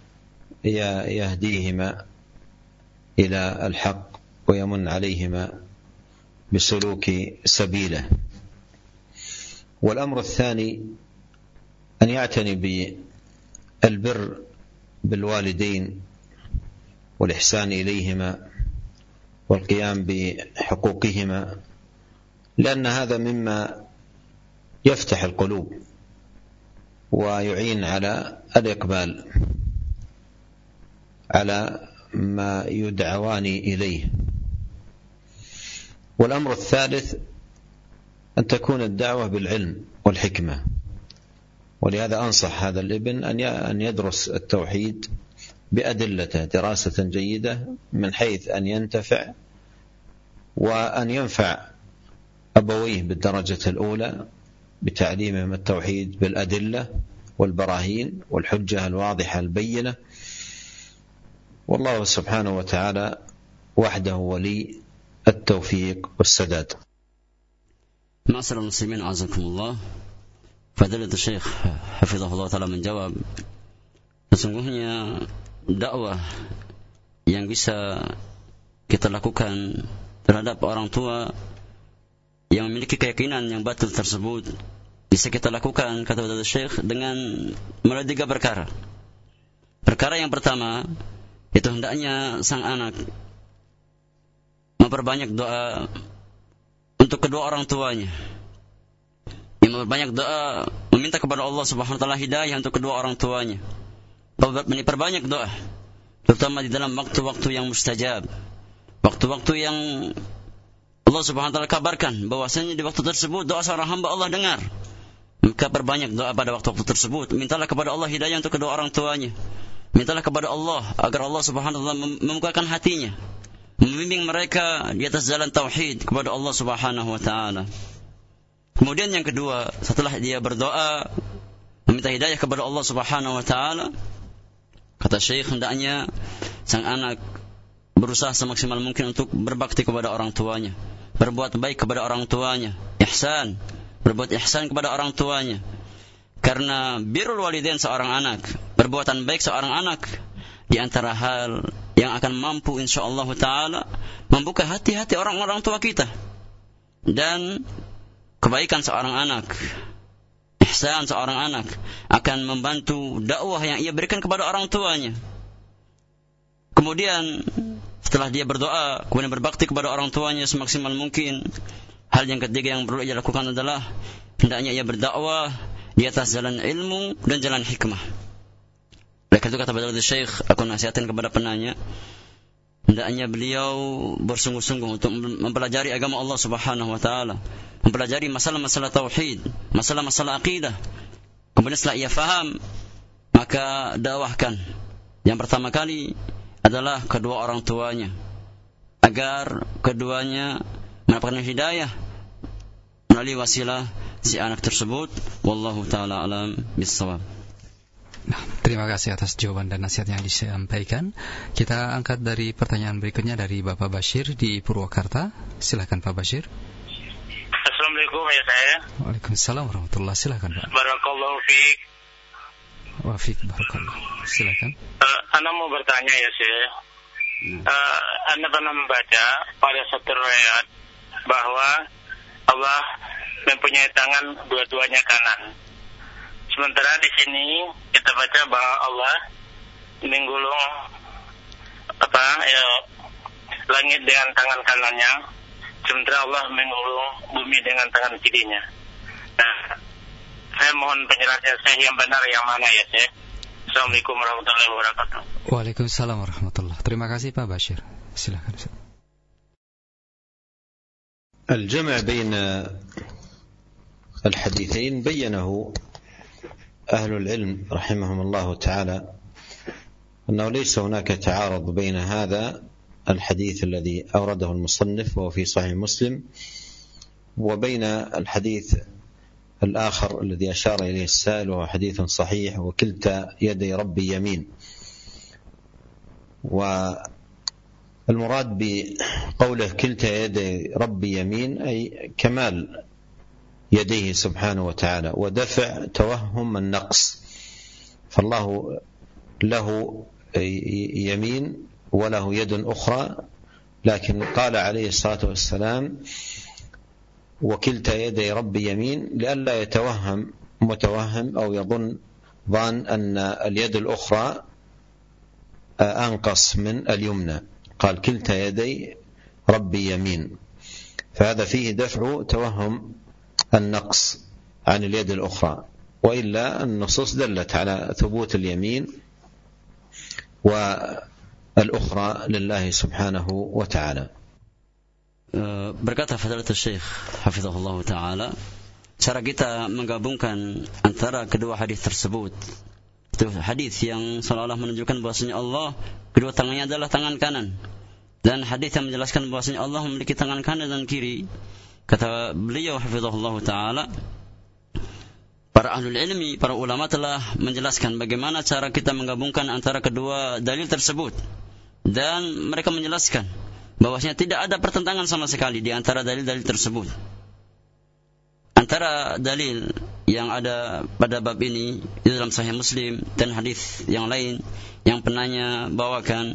يهديهما إلى الحق ويمن عليهما بسلوك سبيله. والأمر الثاني أن يعتني بالبر بالوالدين والإحسان إليهما والقيام بحقوقهما، لأن هذا مما يفتح القلوب ويعين على الإقبال على ما يدعوان إليه. والأمر الثالث أن تكون الدعوة بالعلم والحكمة، ولهذا أنصح هذا الابن أن يدرس التوحيد بأدلته دراسة جيدة من حيث أن ينتفع وأن ينفع أبويه بالدرجة الأولى بتعليمهم التوحيد بالأدلة والبراهين والحجة الواضحة البينة. والله سبحانه وتعالى وحده ولي التوفيق والسداد. معاشر المسلمين أعزكم الله. Fadilatul Syekh hafizahullah taala menjawab, sesungguhnya dakwah yang bisa kita lakukan terhadap orang tua yang memiliki keyakinan yang batil tersebut bisa kita lakukan, kata Fadilatul Syekh, dengan melalui tiga perkara. Perkara yang pertama, itu hendaknya sang anak memperbanyak doa untuk kedua orang tuanya, yang memperbanyak doa meminta kepada Allah Subhanahu wa taala hidayah untuk kedua orang tuanya, memperbanyak doa terutama di dalam waktu-waktu yang mustajab, waktu-waktu yang Allah Subhanahu wa taala kabarkan bahwasanya di waktu tersebut doa seorang hamba Allah dengar. Maka perbanyak doa pada waktu-waktu tersebut. Mintalah kepada Allah hidayah untuk kedua orang tuanya. Mintalah kepada Allah agar Allah Subhanahu wa taala membukakan hatinya, membimbing mereka di atas jalan tauhid kepada Allah Subhanahu wa taala. Kemudian yang kedua, setelah dia berdoa meminta hidayah kepada Allah Subhanahu wa taala, kata Syekh, hendaknya sang anak berusaha semaksimal mungkin untuk berbakti kepada orang tuanya, berbuat baik kepada orang tuanya, ihsan, berbuat ihsan kepada orang tuanya. Karena birrul walidain seorang anak, perbuatan baik seorang anak, di antara hal yang akan mampu insyaallah ta'ala membuka hati-hati orang-orang tua kita. Dan kebaikan seorang anak, ihsan seorang anak akan membantu dakwah yang ia berikan kepada orang tuanya. Kemudian setelah dia berdoa, kemudian berbakti kepada orang tuanya semaksimal mungkin. Hal yang ketiga yang perlu ia lakukan adalah hendaknya ia berdakwah di atas jalan ilmu dan jalan hikmah. Oleh karena itu kata Fadilatul Syekh, aku nasihatkan kepada penanya, hendaknya beliau bersungguh-sungguh untuk mempelajari agama Allah Subhanahu wa taala, mempelajari masalah-masalah tauhid, masalah-masalah akidah. Kemudian setelah ia faham, maka dakwahkan. Yang pertama kali adalah kedua orang tuanya, agar keduanya mendapatkan hidayah melalui wasilah si anak tersebut. Wallahu taala alam bissawab. Nah, terima kasih atas jawaban dan nasihat yang disampaikan. Kita angkat dari pertanyaan berikutnya dari Bapak Bashir di Purwakarta. Silakan Pak Bashir. Assalamualaikum ya saya. Waalaikumsalam warahmatullahi wabarakatuh. Silakan Pak. Barakallahu fiik. Wa fiik barakallah. Silakan. Uh, Anda mau bertanya ya saya. Uh, anda pernah membaca pada satu riwayat bahwa Allah mempunyai tangan dua-duanya kanan. Sementara di sini kita baca bahwa Allah menggulung apa ya langit dengan tangan kanannya, sementara Allah menggulung bumi dengan tangan kirinya. Nah, saya mohon penjelasan saya yang benar yang mana ya saya. Assalamualaikum warahmatullahi wabarakatuh. Waalaikumsalam warahmatullahi wabarakatuh. Terima kasih Pak Bashir. Silakan. الجمع بين الحديثين بينه أهل العلم رحمهم الله تعالى أنه ليس هناك تعارض بين هذا الحديث الذي أورده المصنف وهو في صحيح مسلم وبين الحديث الآخر الذي أشار إليه السائل وهو حديث صحيح وكلتا يدي ربي يمين. والمراد بقوله كلتا يدي ربي يمين أي كمال يديه سبحانه وتعالى ودفع توهم النقص، فالله له يمين وله يد أخرى، لكن قال عليه الصلاة والسلام وكلتا يدي ربي يمين لئلا يتوهم متوهم أو يظن ظان أن اليد الأخرى أنقص من اليمنى، قال كلتا يدي ربي يمين، فهذا فيه دفع توهم النقص عن اليد الأخرى، وإلا النصوص دلت على ثبوت اليمين والأخرى لله سبحانه وتعالى. Berkata Fadilatul Syekh hafizahullah ta'ala, cara kita menggabungkan antara kedua hadis tersebut, itu hadis yang seolah-olah menunjukkan bahwasanya Allah kedua tangannya adalah tangan kanan, dan hadis yang menjelaskan bahwasanya Allah memiliki tangan kanan dan kiri. Kata beliau hafizahullah ta'ala, para ahlul ilmi, para ulama telah menjelaskan bagaimana cara kita menggabungkan antara kedua dalil tersebut, dan mereka menjelaskan bahwasanya tidak ada pertentangan sama sekali di antara dalil-dalil tersebut. Antara dalil yang ada pada bab ini di dalam Sahih Muslim dan hadis yang lain yang penanya bawakan,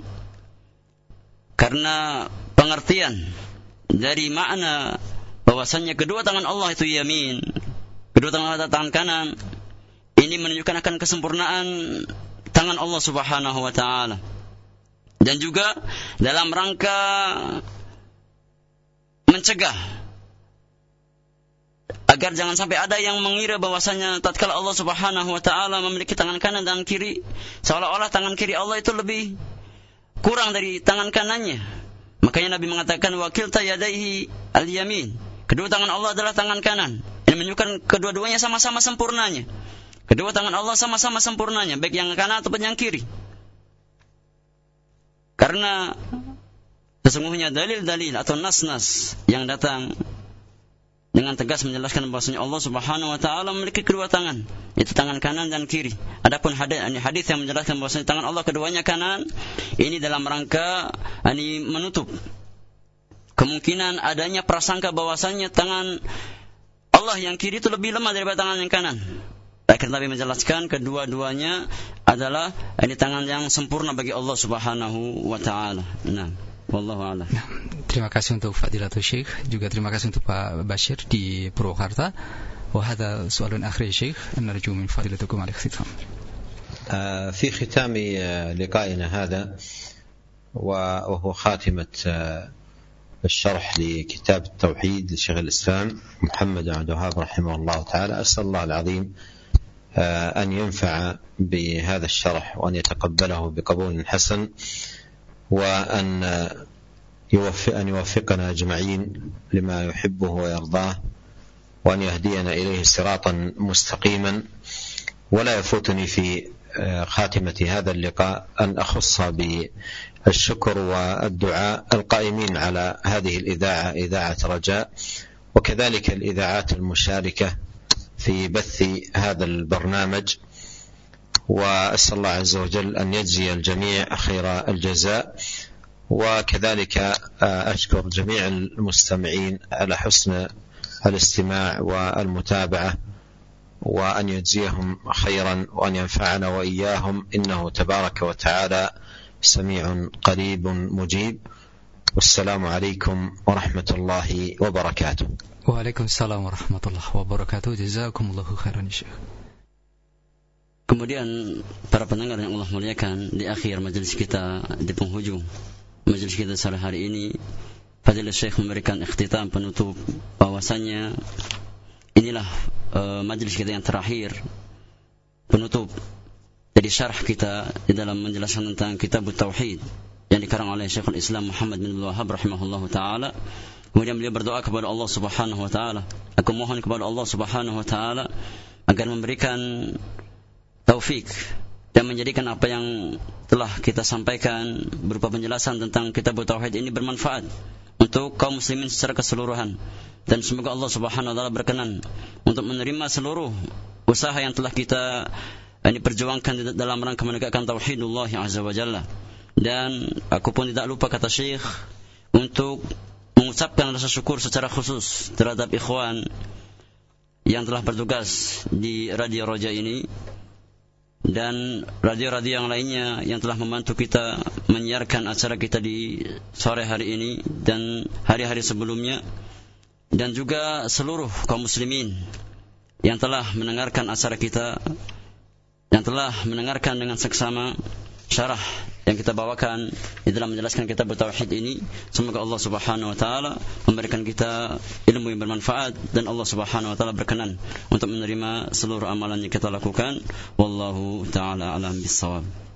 karena pengertian dari makna bahwasanya kedua tangan Allah itu yamin, kedua tangan Allah tangan kanan, ini menunjukkan akan kesempurnaan tangan Allah Subhanahu wa taala. Dan juga dalam rangka mencegah agar jangan sampai ada yang mengira bahwasanya tatkala Allah Subhanahu wa taala memiliki tangan kanan dan kiri, seolah-olah tangan kiri Allah itu lebih kurang dari tangan kanannya. Makanya Nabi mengatakan wa kilta yadaihi al-yamin, kedua tangan Allah adalah tangan kanan. Ini menunjukkan kedua-duanya sama-sama sempurnanya. Kedua tangan Allah sama-sama sempurnanya, baik yang kanan ataupun yang kiri. Karena sesungguhnya dalil-dalil atau nas-nas yang datang dengan tegas menjelaskan bahwasanya Allah Subhanahu wa taala memiliki kedua tangan, yaitu tangan kanan dan kiri. Adapun hadis hadis yang menjelaskan bahwasanya tangan Allah keduanya kanan, ini dalam rangka ini menutup kemungkinan adanya prasangka bahwasanya tangan Allah yang kiri itu lebih lemah daripada tangan yang kanan. Akhir Nabi menjelaskan kedua-duanya adalah ini tangan yang sempurna bagi Allah Subhanahu wa taala. Nah, wallahu a'lam. Nah, terima kasih untuk Fadilatul Syekh, juga terima kasih untuk Pak Bashir di Purwakarta. Wa hadha su'alun akhir Syekh, narju min fadilatikum al-ikhtitam. في ختام لقائنا هذا وهو خاتمة الشرح لكتاب التوحيد لشيخ الإسلام محمد عبد الوهاب رحمه الله تعالى، أسأل الله العظيم أن ينفع بهذا الشرح وأن يتقبله بقبول حسن، وأن يوفق أن يوفقنا أجمعين لما يحبه ويرضاه، وأن يهدينا إليه صراطا مستقيما. ولا يفوتني في خاتمة هذا اللقاء أن أخص بالشكر والدعاء القائمين على هذه الإذاعة، إذاعة رجاء، وكذلك الإذاعات المشاركة في بث هذا البرنامج، وأسأل الله عز وجل أن يجزي الجميع خير الجزاء. وكذلك أشكر جميع المستمعين على حسن الاستماع والمتابعة، وأن يجزيهم خيرا وأن ينفعنا وإياهم، إنه تبارك وتعالى سميع قريب مجيب. والسلام عليكم ورحمة الله وبركاته. Waalaikumsalam warahmatullahi wabarakatuh. Jazakumullahu khairan Syekh. Kemudian para pendengar yang Allah muliakan, di akhir majelis kita, di penghujung majelis kita sore hari ini, Fadilatul Syekh memberikan ikhtitam penutup bahwasanya inilah uh, majelis kita yang terakhir, penutup dari syarah kita di dalam menjelaskan tentang Kitab Tauhid yang dikarang oleh Syekhul Islam Muhammad bin Abdul Wahhab rahimahullahu taala. Kemudian beliau berdoa kepada Allah Subhanahu wa taala. Aku mohon kepada Allah Subhanahu wa taala agar memberikan taufik dan menjadikan apa yang telah kita sampaikan berupa penjelasan tentang Kitab Tauhid ini bermanfaat untuk kaum muslimin secara keseluruhan, dan semoga Allah Subhanahu wa taala berkenan untuk menerima seluruh usaha yang telah kita ini perjuangkan dalam rangka menegakkan tauhidullah azza wa jalla. Dan aku pun tidak lupa, kata Syekh, untuk mengucapkan rasa syukur secara khusus terhadap ikhwan yang telah bertugas di Radio Roja ini dan radio-radio yang lainnya yang telah membantu kita menyiarkan acara kita di sore hari ini dan hari-hari sebelumnya, dan juga seluruh kaum muslimin yang telah mendengarkan acara kita, yang telah mendengarkan dengan seksama syarah yang kita bawakan di dalam menjelaskan Kitab Tauhid ini. Semoga Allah Subhanahu wa taala memberikan kita ilmu yang bermanfaat, dan Allah Subhanahu wa taala berkenan untuk menerima seluruh amalan yang kita lakukan. Wallahu taala alam bissawab.